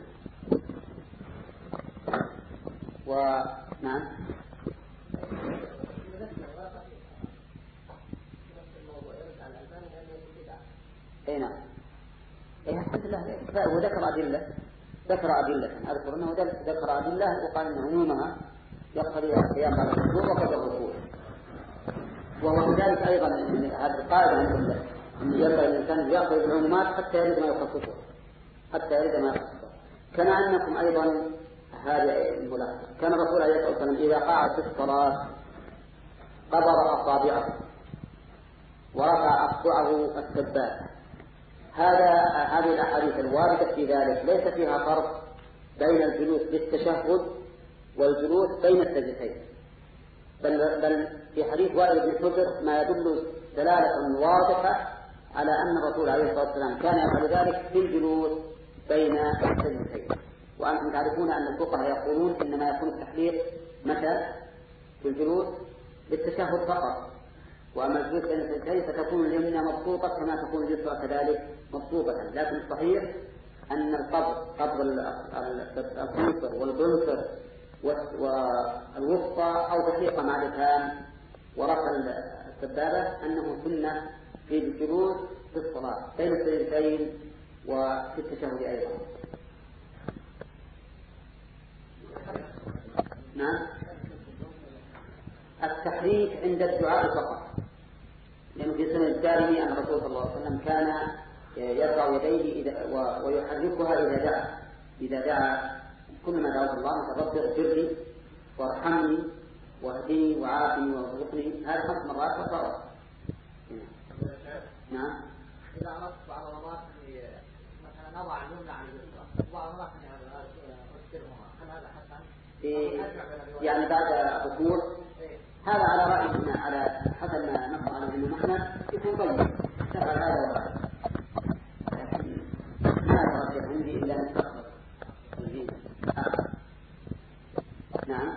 ونعم اي نعم اي الحمد لله. وذكر أدلة ذكر أدلة أذكر أنه ذكر أدلة وقال أن عمومها يقتضي القيام على الركوع وقبل الركوع. وهو كذلك أيضا هذه القاعدة عند أن ينبغي الإنسان يأخذ العمومات حتى يرد ما يخصصه حتى يرد ما يخصصه. كما أنكم أيضا هذه الملاحظة كان الرسول عليه الصلاة والسلام إذا قعد في الصلاة قبض أصابعه ورفع أصبعه السبابة. هذا هذه الأحاديث الواردة في ذلك ليس فيها فرق بين الجلوس للتشهد والجلوس بين السجدتين، بل, بل في حديث وائل بن حجر ما يدل دلالة واضحة على أن الرسول عليه الصلاة والسلام كان يفعل ذلك في الجلوس بين السجدتين. وأنتم تعرفون أن الفقهاء يقولون إنما يكون التحليل متى في الجلوس للتشهد فقط، وأما الجلوس بين السجدتين فتكون اليمنى مبسوطة كما تكون اليسرى كذلك مبسوطة. لكن الصحيح أن القبض قبض الخنصر والبنصر والوسطى أو تحليق مع الإبهام ورفع السبابة أنه سنة في الجلوس في الصلاة بين السجدتين وفي التشهد أيضا. نعم التحريك عند الدعاء فقط، لأنه في سنة الدارمي أن الرسول صلى الله عليه وسلم كان يرفع يديه إذا ويحركها إذا دعا إذا دعا كل ما دعوت الله رب اغفر لي وارحمني واهدني وعافني وارزقني، هذه خمس مرات فقط. نعم إذا أردت بعض المرات مثلا نضع اليمنى على اليسرى بعض المرات أذكرهما هل هذا حسن؟ يعني بعد الركوع هذا على رأينا على حسب ما نقرأ على الإمام أحمد يكون طيب تفعل هذا وهذا، ما أترجح عندي إلا مستقبل الجيد. نعم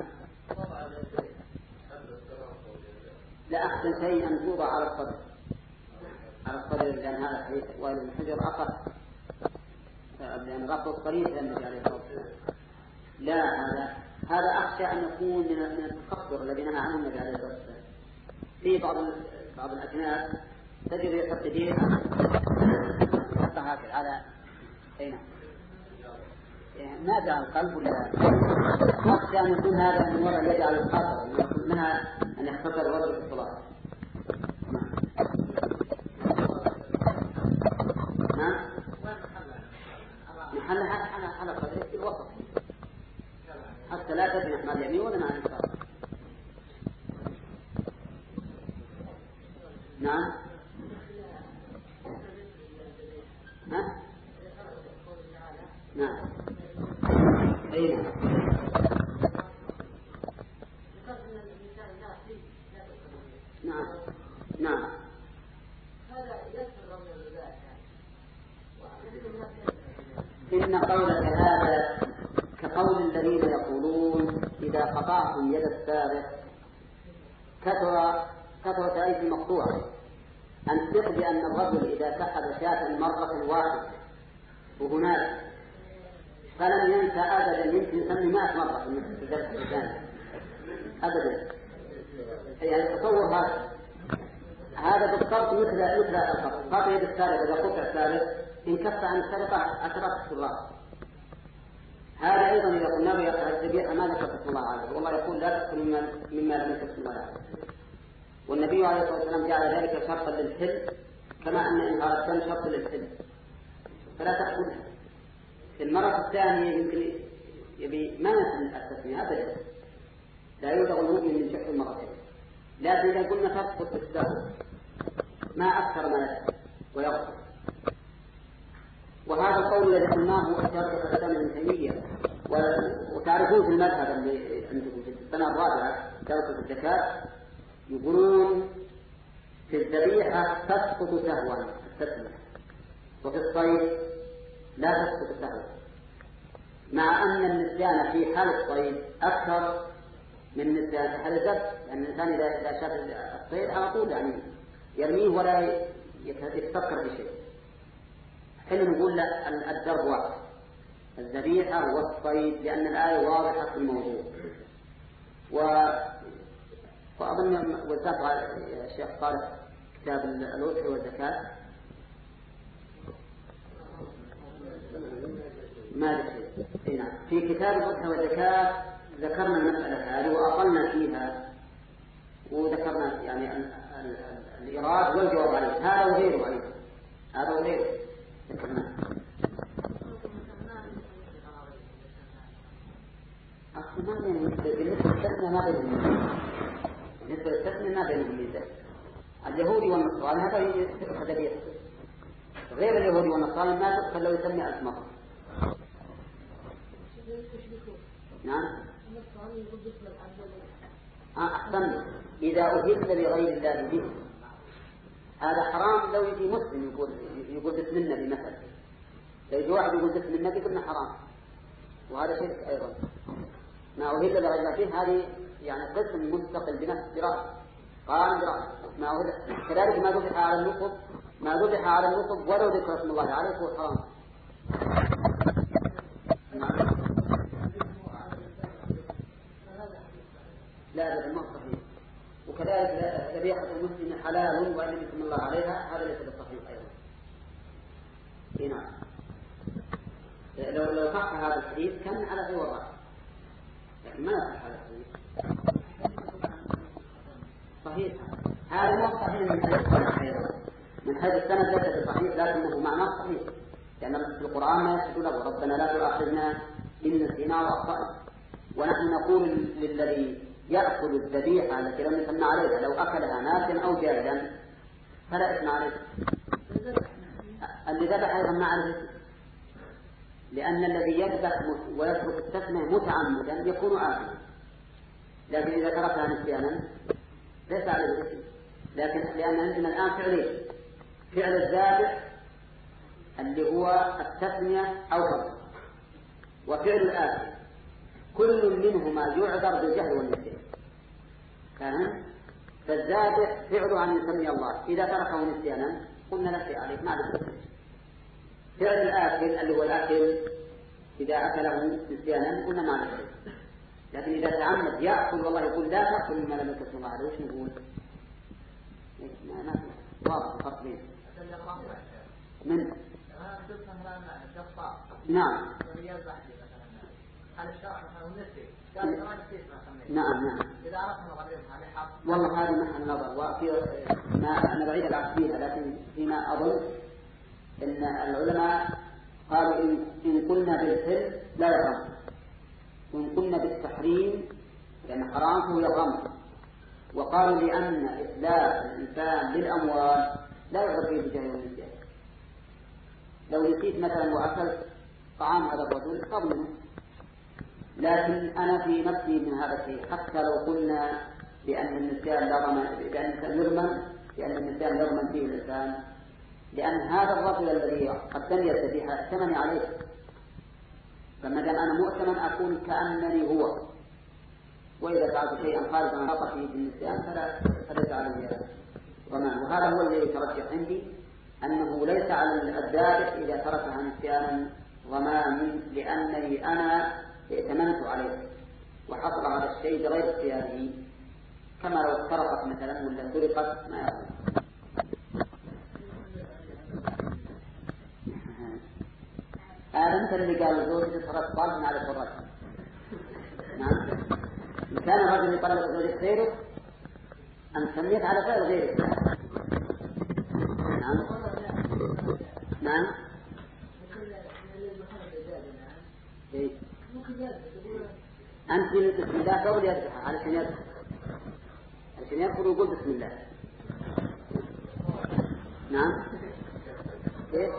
لا أحسن شيء أن توضع على الصدر على الصدر لأن هذا حديث وائل بن حجر أقل، لأن غطوا الطريق للنبي عليه الصلاة والسلام. لا هذا هذا أخشى أن يكون من التكبر الذي نهى عنه النبي عليه الصلاة والسلام. في بعض بعض الأجناس تجد يحط يديها يحطها هكذا على أين ما جاء القلب ولا أخشى أن يكون هذا من وضع اليد على الخاطر منها أن يختصر الوضع في الصلاة. نعم محلها على على قدر في الوسط حتى لا تجنح مع اليمين ولا مع اليسار. نعم ها نعم أي نعم نعم نعم إن قولك هذا كقول الذين يقولون إذا قطعتم يد السارق كثر كثرت أيدي مقطوعة، أن تقضي أن الرجل إذا سحب شاة مرة واحدة وهناك فلم ينسى أبدا يمكن يسمي مئة مرة في ذلك الإنسان أبدا. يعني تصور هذا هذا بالضبط مثل مثل الخط قطع يد السارق إذا قطع السارق إن كف عن السرقة أشركت الله. هذا أيضا إذا قلنا له يقطع الذبيحة ما ذكرت الله عليه، والله يقول لا تأكل مما مما لم يكتب الله عليه. والنبي عليه الصلاة والسلام جعل ذلك شرطا للحل كما أن إنهار الدم شرط للحل فلا تأكلها. في المرة الثانية يمكن يبي ما نسمع التسمية أبدا، لا يوجد المؤمن من شق المرتين، لكن إذا قلنا تسقط بالسهو ما أكثر ما يسقط ويغفر. وهذا القول الذي قلناه أشار الإسلام ابن تيمية، وتعرفون في المذهب اللي عندكم في السنة الرابعة درس الزكاة يقولون في الذبيحة تسقط سهوا التسمية، وفي الصيد لا تسقط سهوا. مع أن النسيان في حال الصيد أكثر من النسيان في حال الذبح، لأن الإنسان إذا شاف الصيد على طول يعني يرميه ولا يتفكر بشيء. حين نقول لا، الدرب واحد، الذبيحة والصيد، لأن الآية واضحة في الموضوع. و... وأظن وزارة الشيخ صالح كتاب الأضحية والزكاة ما ذكر هنا في كتاب الأضحية والزكاة، ذكرنا المسألة هذه وأطلنا فيها وذكرنا يعني الإيراد والجواب عليه، هذا وغيره أيضا، هذا وغيره ذكرنا. أصلا بالنسبة للتسمية ما بينهم، بالنسبة للتسمية ما بينهم ميزان. اليهودي والنصراني هذا يتخذ به، غير اليهودي والنصراني ما تدخل لو يسمي ألف مرة. نعم. آه أحسن، إذا أهل لغير الله به هذا حرام. لو يجي مسلم يقول يقول بسم النبي مثلا، لو يجي واحد يقول بسم النبي قلنا حرام، وهذا شرك أيضا. ما أهل لغير الله به هذه يعني قسم مستقل بنفس برأس قائم برأس. ما أهل كذلك ما ذبح على النصب، ما ذبح على النصب ولو ذكر اسم الله عليه هو حرام. لا هذا ما صحيح. وكذلك ذبيحة المسلم حلال وإن لم يسم الله عليها، هذا ليس بالصحيح أيضا. نعم. لو لو صح هذا الحديث كان على غير الرأي، لكن ما يصح هذا الحديث. صحيح. هذا مو صحيح من حيث السند أيضا، من حيث السند ليس بصحيح، لكنه معناه صحيح، لأن في القرآن ما يشهد له ربنا لا تؤاخذنا إن نسينا وأخطأنا. ونحن نقول للذي يأكل الذبيحة التي لم يسمى عليها لو أكلها ناسا أو جاهلا فلا إثم عليه. اللي ذبح أيضا ما عليه، لأن الذي يذبح ويترك التسمية متعمدا يكون آثما، لكن إذا تركها نسيانا ليس عليه إثم. لكن لأن عندنا الآن فعلين، فعل الذابح اللي هو التسمية أو غيره، وفعل الآثم، كل منهما يعذر بالجهل والنسيان. فهم؟ فالذابح فعله أن يسمي الله، إذا تركه نسيانا قلنا لا شيء عليه، ما عليه. فعل الآكل اللي هو الأكل إذا أكله نسيانا قلنا ما عليه. لكن إذا تعمد يأكل والله يقول لا تأكل مما لم يكن الله عليه، وش نقول؟ ما ما واضح الفرق بينه. من؟ نعم. نعم نعم. إذا عرفنا غيرها على حق. والله هذا محل نظر، وفي ما أنا بعيد العكس فيها، لكن فيما أظن إن العلماء قالوا إن, إن قلنا بالحل لا يغم، وإن قلنا بالتحريم لأن حرام فهو يغم. وقالوا لأن إتلاف الإنسان للأموال لا يعذر فيه بجهل والنسيان. لو نسيت مثلا وأكلت طعام هذا الرجل قبله، لكن أنا في نفسي من هذا الشيء، حتى لو قلنا بأن النسيان لا ضمان، بأن النسيان يضمن، بأن النسيان يضمن فيه الإنسان، لأن هذا الرجل الذي قدم الذبيحة ائتمني عليه، فما دام أنا مؤتمن أكون كأنني هو، وإذا فعلت شيئا خارج عن خطأ فيه بالنسيان فلا فليس عليه ضمان. وهذا هو الذي يترجح عندي، أنه ليس على الذابح إذا تركها نسيانا ضمان، لأنني أنا ائتمنت عليه وحصل هذا الشيء بغير اختياره، كما لو اخترقت مثلا ولا سرقت ما يقول. هذا مثل اللي قال زوجتي صارت طالبا على الفراش. نعم. إن كان الرجل يطلق زوجة غيره أن سميت على فعل غيره. نعم نعم. إيه؟ أنت من بسم الله قول يذبح علشان يذبح، علشان يذبح ويقول بسم الله. نعم. إيه؟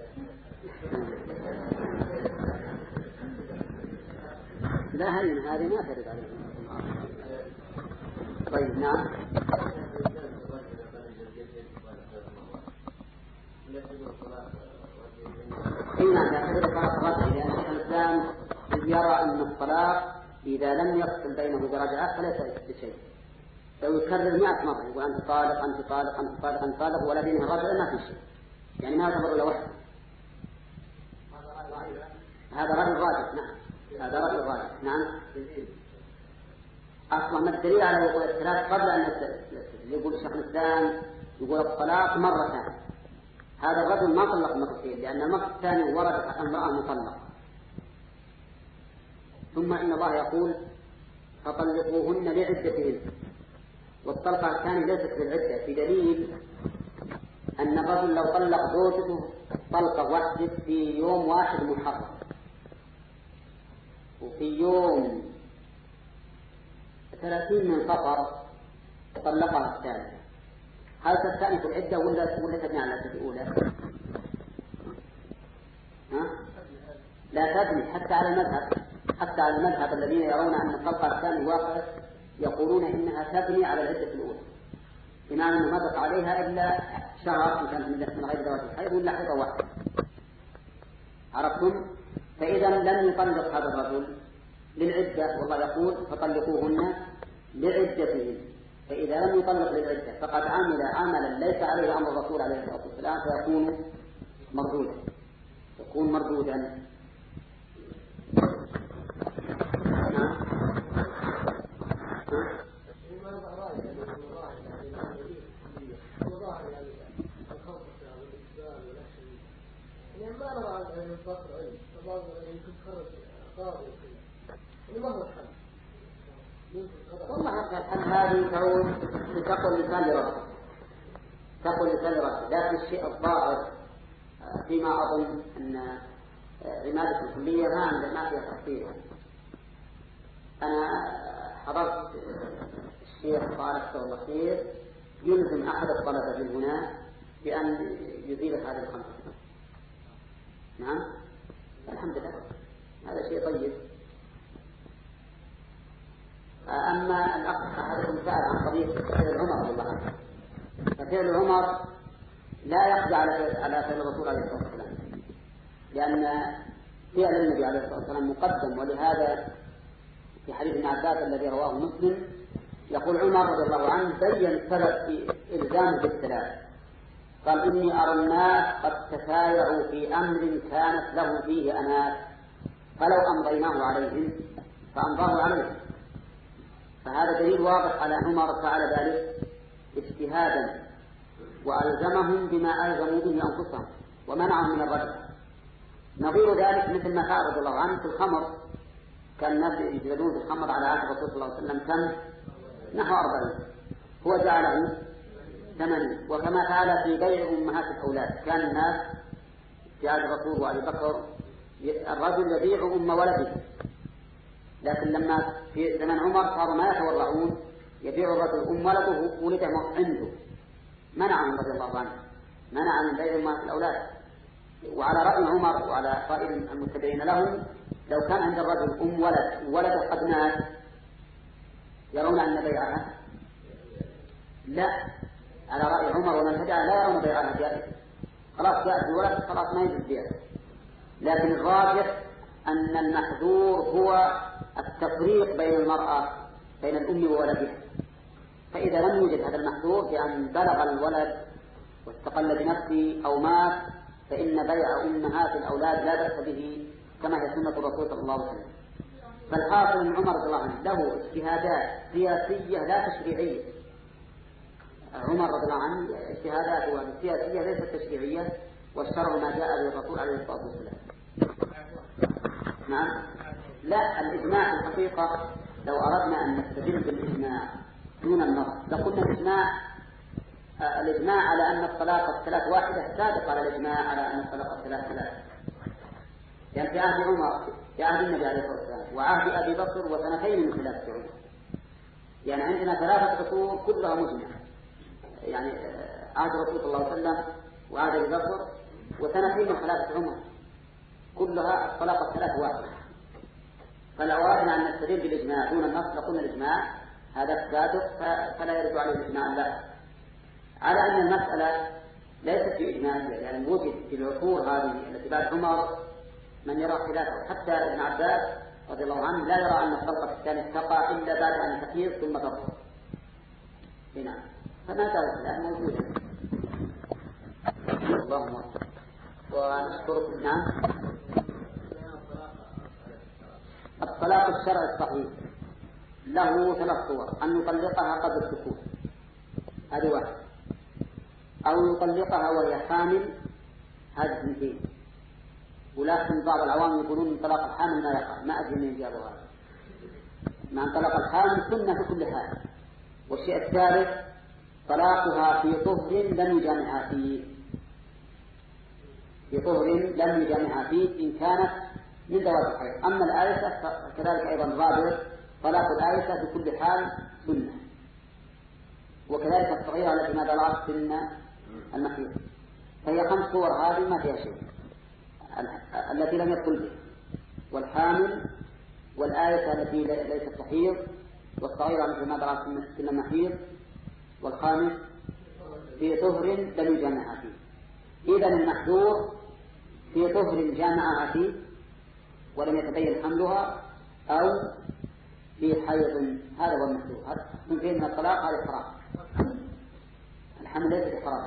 لا هين هذه ما ترد عليه. طيب نعم. إيه نعم، يعتبر صلاة غدا، لأن الإنسان يرى أن الطلاق إذا لم يفصل بينه برجعة فليس بشيء، لو يكرر مئة مرة يقول أنت طالق أنت طالق أنت طالق أنت طالق ولا بينه رجعة ما في شيء، يعني ما يعتبر إلا واحد. هذا رأي الراجح. نعم هذا رأي الراجح. نعم أصلا ما الدليل على وقوع الثلاث قبل أن يقول الشيخ الإسلام يقول الطلاق مرة ثانية. هذا الرجل ما طلق مرتين لأن المرة الثانية ورد امرأة مطلقة. ثم إن الله يقول فطلقوهن لعدتهن، والطلقة الثانية ليست بالعدة، في دليل أن الرجل لو طلق زوجته طلقة واحدة في يوم واحد محرم وفي يوم ثلاثين من صفر طلقها الثانية، هل تستأنف العدة ولا ولا تبني على العدة الأولى؟ ها؟ لا تبني حتى على المذهب، حتى على المذهب الذين يرون أن الطلقة الثانية واقعة يقولون إنها تبني على العدة الأولى، بمعنى أنه ما بقى عليها إلا شهر إن كانت من غير ذوات الحيض ولا حيضة واحدة. عرفتم؟ فإذا لم يطلق هذا الرجل للعدة، والله يقول فطلقوهن لعدتهن، فإذا لم يطلق للعدة فقد عمل عملا ليس عليه أمر الرسول عليه الصلاة والسلام فيكون مردودا، يكون مردودا. والله الحل هذه تعود تقول الإنسان لربه، تقول الإنسان لربه، لكن الشيء الظاهر فيما أظن أن عمادة الكلية ما عندنا ما فيها تفصيل. أنا حضرت الشيخ صالح الله خير يلزم أحد الطلبة من هنا بأن يزيل هذه الخمسة. نعم الحمد لله هذا شيء طيب. أما الأخ أحدكم سأل عن قضية فعل عمر رضي الله عنه، ففعل عمر لا يقضي على على فعل الرسول عليه الصلاة والسلام، لأن فعل النبي عليه الصلاة والسلام مقدم، ولهذا في حديث ابن عباس الذي رواه مسلم يقول عمر رضي الله عنه بين السبب في إلزامه بالثلاث، قال إني أرى الناس قد تسايعوا في أمر كانت له فيه أناس فلو أمضيناه عليهم فأمضاه عليهم. فهذا دليل واضح على عمر فعل ذلك اجتهادا وألزمهم بما ألزموا به أنفسهم ومنعهم من الرجل. نظير ذلك مثل ما فعل رضي الله عنه في الخمر، كان الناس يجلدون في الخمر على عهد الرسول صلى الله عليه وسلم كم نحو أربعين، هو جعله ثمانين. وكما فعل في بيع أمهات الأولاد، كان الناس في عهد الرسول وأبي بكر الرجل يبيع أم ولده، لكن لما في زمن عمر صاروا ما يتورعون، يبيع الرجل أم ولده ولده عنده، منعهم رضي الله عنه، منع من بيع أمهات الأولاد. وعلى رأي عمر وعلى رأي المتبعين لهم لو كان عند الرجل أم ولد ولده قد مات يرون أن بيعها لا، على رأي عمر ومن تبعه لا يرون بيعها جائزة، خلاص جاء الولد خلاص ما يجوز بيعه. لكن الراجح أن المحذور هو التفريق بين المرأة بين الأم وولدها، فإذا لم يوجد هذا المحذور بأن بلغ الولد واستقل بنفسه أو مات فإن بيع أمهات الأولاد لا بأس به كما هي سنة الرسول صلى الله عليه وسلم. فالحاصل أن عمر رضي الله عنه له اجتهادات سياسية لا تشريعية. عمر رضي الله عنه اجتهاداته السياسية ليست تشريعية، والشرع ما جاء به الرسول عليه الصلاة والسلام. نعم لا، الإجماع في الحقيقة لو أردنا أن نستدل بالإجماع دون النص لقلنا الإجماع الإجماع على أن الطلاق الثلاث واحدة سابق على الإجماع على أن الطلاق الثلاث ثلاث، يعني في عهد عمر في عهد النبي عليه الصلاة والسلام وعهد أبي بكر وسنتين من خلافة عمر، يعني عندنا ثلاثة عصور كلها مجمعة، يعني عهد الرسول صلى الله عليه وسلم وعهد أبي بكر وسنتين من خلافة عمر كلها الطلاق الثلاث واحدة. فلو أردنا أن نستدل بالإجماع دون النص لقلنا الإجماع هذا سابق فلا يرد عليه الإجماع، لا، على أن المسألة ليست بإجماع، يعني وجد في العصور هذه التي بعد عمر من يرى خلافه، حتى ابن عباس رضي الله عنه لا يرى أن الطلقة الثانية تقع إلا بعد أن تحيض ثم تطهر. هنا فما دار الآن موجودة. اللهم أكبر. ونشكركم. نعم. الطلاق الشرعي الصحيح له ثلاث صور: أن يطلقها قبل السكوت، هذه واحد، أو يطلقها وهي حامل، هذه اثنتين. ولكن بعض العوام يقولون ان طلاق الحامل ما يقع، ما أدري من جابوا هذا. مع أن طلاق الحامل سنة في كل حال. والشيء الثالث طلاقها في طهر لم يجامعها فيه، في طهر لم يجامعها فيه إن كانت من ذوات الحيض. أما الآيسة كذلك أيضا رابع، طلاق الآيسة في كل حال سنة. وكذلك الصغيرة التي ما بلغت سن المحيض. فهي خمس صور هذه ما فيها شيء، التي لم يدخل به، والحامل، والآية التي ليست تحيض، والصغيرة مثل ما بلغت سن المحيض، والخامس في طهر لم يجامعها فيه. إذا المحذور في طهر جامعها فيه ولم يتبين حملها، أو في حيض، هذا هو المحذور. هذا من الطلاق، هذا حرام. الحمل ليس بحرام.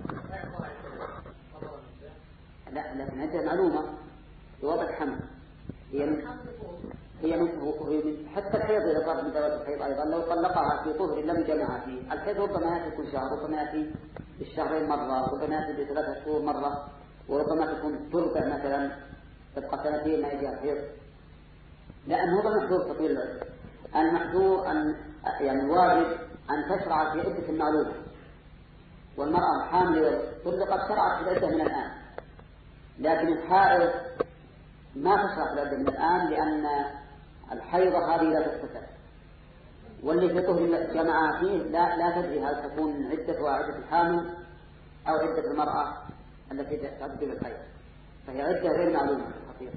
لا، لكن هذه معلومة بوضع الحمل هي من هي من هي من حتى الحيض إذا صار من ذوات الحيض أيضا لو طلقها في طهر لم يجمعها فيه. الحيض ربما يأتي كل شهر، ربما يأتي بالشهرين مرة، ربما يأتي بثلاثة شهور مرة، وربما تكون تربع مثلا تبقى سنتين ما يجي الحيض. لأن هذا المحذور تطويل العدة. المحذور أن يعني الواجب أن تشرع في عدة معلومة، والمرأة الحامل طلقت شرعت في العدة من الآن. لكن الحائض ما تشرع في العدة من الآن، لأن الحيضة هذه لا تستطيع، واللي في طهر جمعها فيه لا لا تدري هل تكون عدتها عدة الحامل أو عدة المرأة التي تعد بالحيض، فهي عدة غير معلومة في الحقيقة.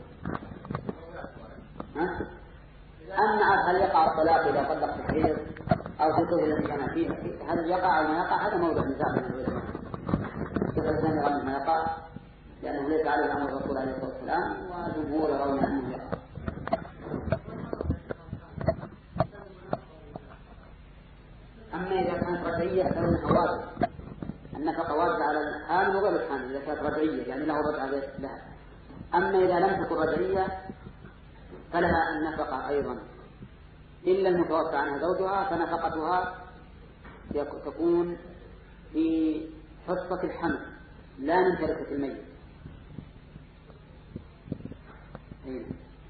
ها؟ أما هل يقع الطلاق إذا طلق في الحيض أو في طهر الذي كان فيه، هل يقع أو ما يقع؟ هذا موضوع نزاع بين العلماء. كيف الإنسان يرى أنه يقع؟ لأنه ليس عليه أمر الرسول عليه الصلاة والسلام، والجمهور يرون أنه يقع. أما إذا كانت رجعية فإنها واجب، النفقة واجبة على الحامل وغير الحامل إذا كانت رجعية، يعني له رجعة لها. أما إذا لم تكن رجعية فلها النفقة أيضا، إلا المتوفى عنها زوجها فنفقتها تكون في حصة الحمل لا من تركة الميت. إيه.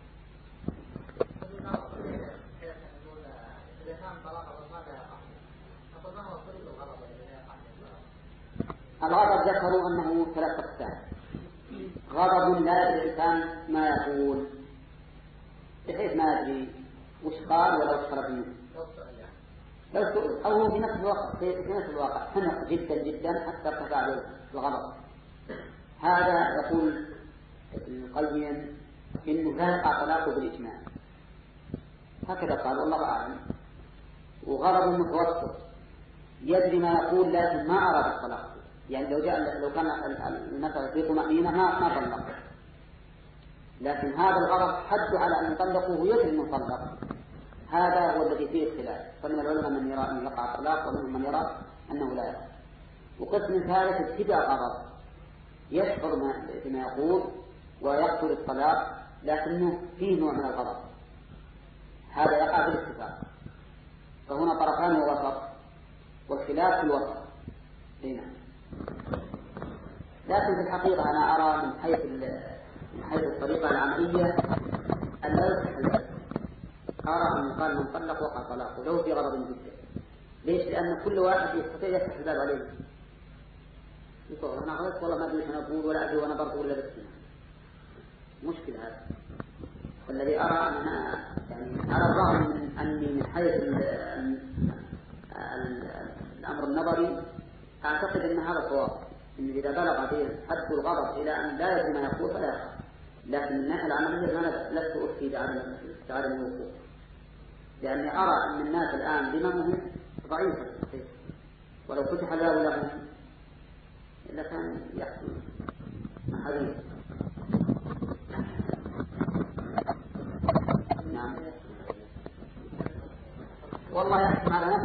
الغضب ذكروا أنه ثلاث أقسام: غضب لا يدري الإنسان ما يقول، بحيث ما يدري وش قال ولا وش خرج منه، لو سئل، أو في نفس الوقت في نفس الواقع حنق جدا جدا حتى ارتفع له الغضب. هذا يقول ابن القيم إنه لا يقع طلاقه بالإجماع، هكذا قال والله أعلم. وغضب متوسط يدري ما يقول لكن ما أراد الطلاق، يعني لو جاء لو كان المثل في طمأنينة ما ما طلق، لكن هذا الغضب حد على أن يطلقه ويدري أنه طلق. هذا هو الذي فيه اختلاف، فمن العلماء من يرى أنه يقع الطلاق، ومنهم من يرى أنه لا يقع. وقسم ثالث ابتداء غضب يشعر بما يقول ويقتل الطلاق، لكنه فيه نوع من الغضب، هذا يقع بالاتفاق. فهنا طرفان ووسط، والخلاف في الوسط. هنا لكن في الحقيقة أنا أرى من حيث من حيث الطريقة العملية أن لا يصح، أرى أن يقال من طلق وقع طلاقه لو في غضب جدا. ليش؟ لأن كل واحد يستطيع يفتح الباب عليه، يقول أنا غلط والله ما أدري أنا أقول ولا أدري وأنا برضو ولا بسمع، مشكلة هذا. والذي أرى أن يعني على الرغم من أني من حيث الأمر النظري أعتقد أن هذا صواب، إن إذا بلغ به حد الغضب إلى أن لا يدري ما يقول فلا يقع. لكن من الناحية العملية أنا لست أفتي بعدم الوقوع، لأني أرى أن الناس الآن ذممهم ضعيفة، ولو فتح الباب لهم إلا كان يحصل حديث.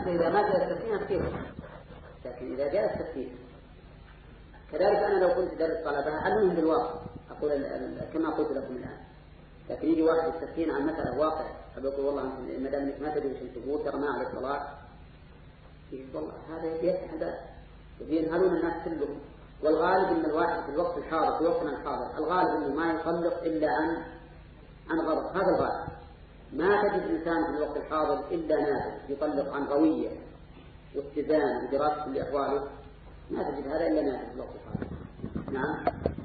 إذا ما جاء التسكين كيف؟ لكن إذا جاء التسكين كذلك أنا لو كنت درس طلبة علمهم بالواقع أقول كما قلت لكم الآن، لكن يجي واحد التسكين عن مثلا واقع فبيقول والله أنت ما دام ما تدري وش تقول ترى ما عليك صلاة، والله هذا يفتح هذا ينهلون الناس كلهم. والغالب أن الواحد في الوقت الحاضر في وقتنا الحاضر الغالب أنه ما يطلق إلا عن عن غضب، هذا الغالب. ما تجد إنسان في الوقت الحاضر إلا نادر يطلق عن روية واتزان ودراسة لأحواله، ما تجد هذا إلا نادر في الوقت الحاضر. نعم.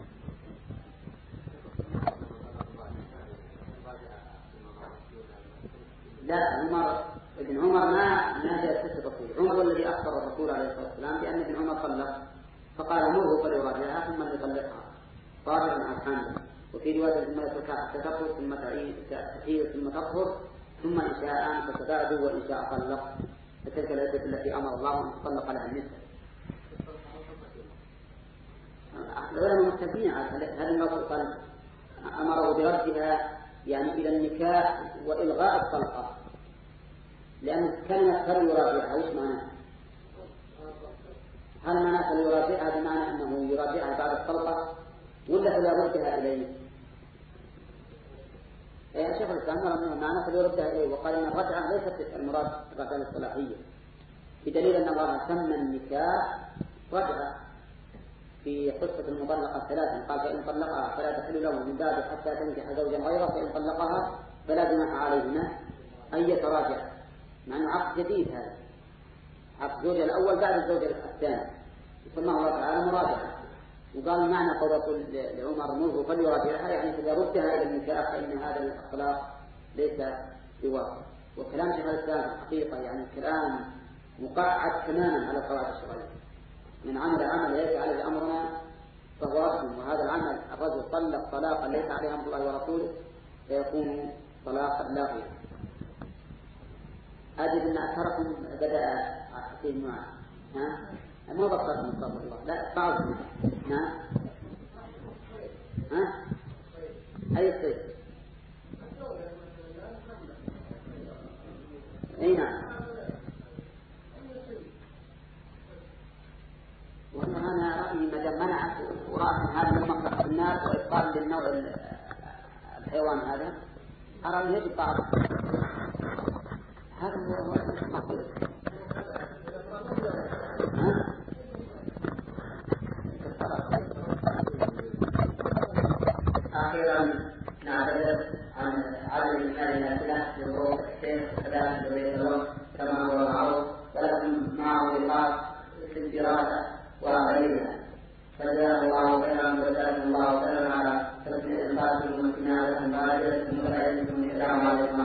لا عمر ابن عمر ما ما جاء سيد الرسول، عمر الذي أخبر الرسول عليه الصلاة والسلام بأن ابن عمر طلق فقال مره فليراجعها ثم ليطلقها طاهرا عن حامل. وفي رواية ثم يتركها حتى تطهر ثم تحيض ثم تطهر ثم إن شاء أن فتباعدوا وإن شاء طلق، فتلك العدة التي أمر الله أن تطلق لها النساء. العلماء مختلفين هذا النص قال أمره بردها يعني إلى النكاح وإلغاء الطلقة، لأن كلمة فليراجعها وش معناها؟ هل معنى فليراجعها بمعنى أنه يراجعها بعد الطلقة ولا فليردها إليه؟ يا شيخ الإسلام مرة معنى فليردها إليه، وقال إن الرجعة ليست المراد الرجعة الصلاحية، بدليل أن الله سمى النكاح رجعة في قصة المطلقة ثلاثا، قال فإن طلقها فلا تحل له من بعد حتى تنكح زوجا غيره، فإن طلقها فلا جناح عليهما أن يتراجع، مع أنه عقد جديد هذا، عقد الزوجة الأول بعد الزوجة الثاني، يسمى الله تعالى مراجعة. وقال معنى قول لعمر مره فليراجعها يعني فليردها إلى النكاح فإن هذا الأخلاق ليس بواقع. وكلام شيخ الإسلام الحقيقة يعني كلام مقعد تماما على القواعد الشرعية، من عمل عمل ليس عليه أمرنا فهو رسم، وهذا العمل الرجل طلق طلاقا ليس عليه أمر الله ورسوله فيكون طلاقا لاغيا. أجد أن أكثركم بدأ حسين معه، ها؟ ما بطلت من صبر الله، لا بعضهم، نعم، ها؟ أي صيد؟ أي نعم. والله أنا رأيي ما دام منعت ورأت هذا من مصلحة الناس وإبطال للنوع الحيوان هذا أرى أن يجب بعض هذا هو المقصود. أخيرا نعتذر عن عدم هذه الأسئلة لظروف الشيخ وكذلك لظروف كما هو معروف، ولكم معه لقاء في الدراسة وغيرها، فجزاه الله خيرا وجزاكم الله خيرا على تسليم الإنفاق والمسكنة والمبادرة والمتعلمة. السلام عليكم.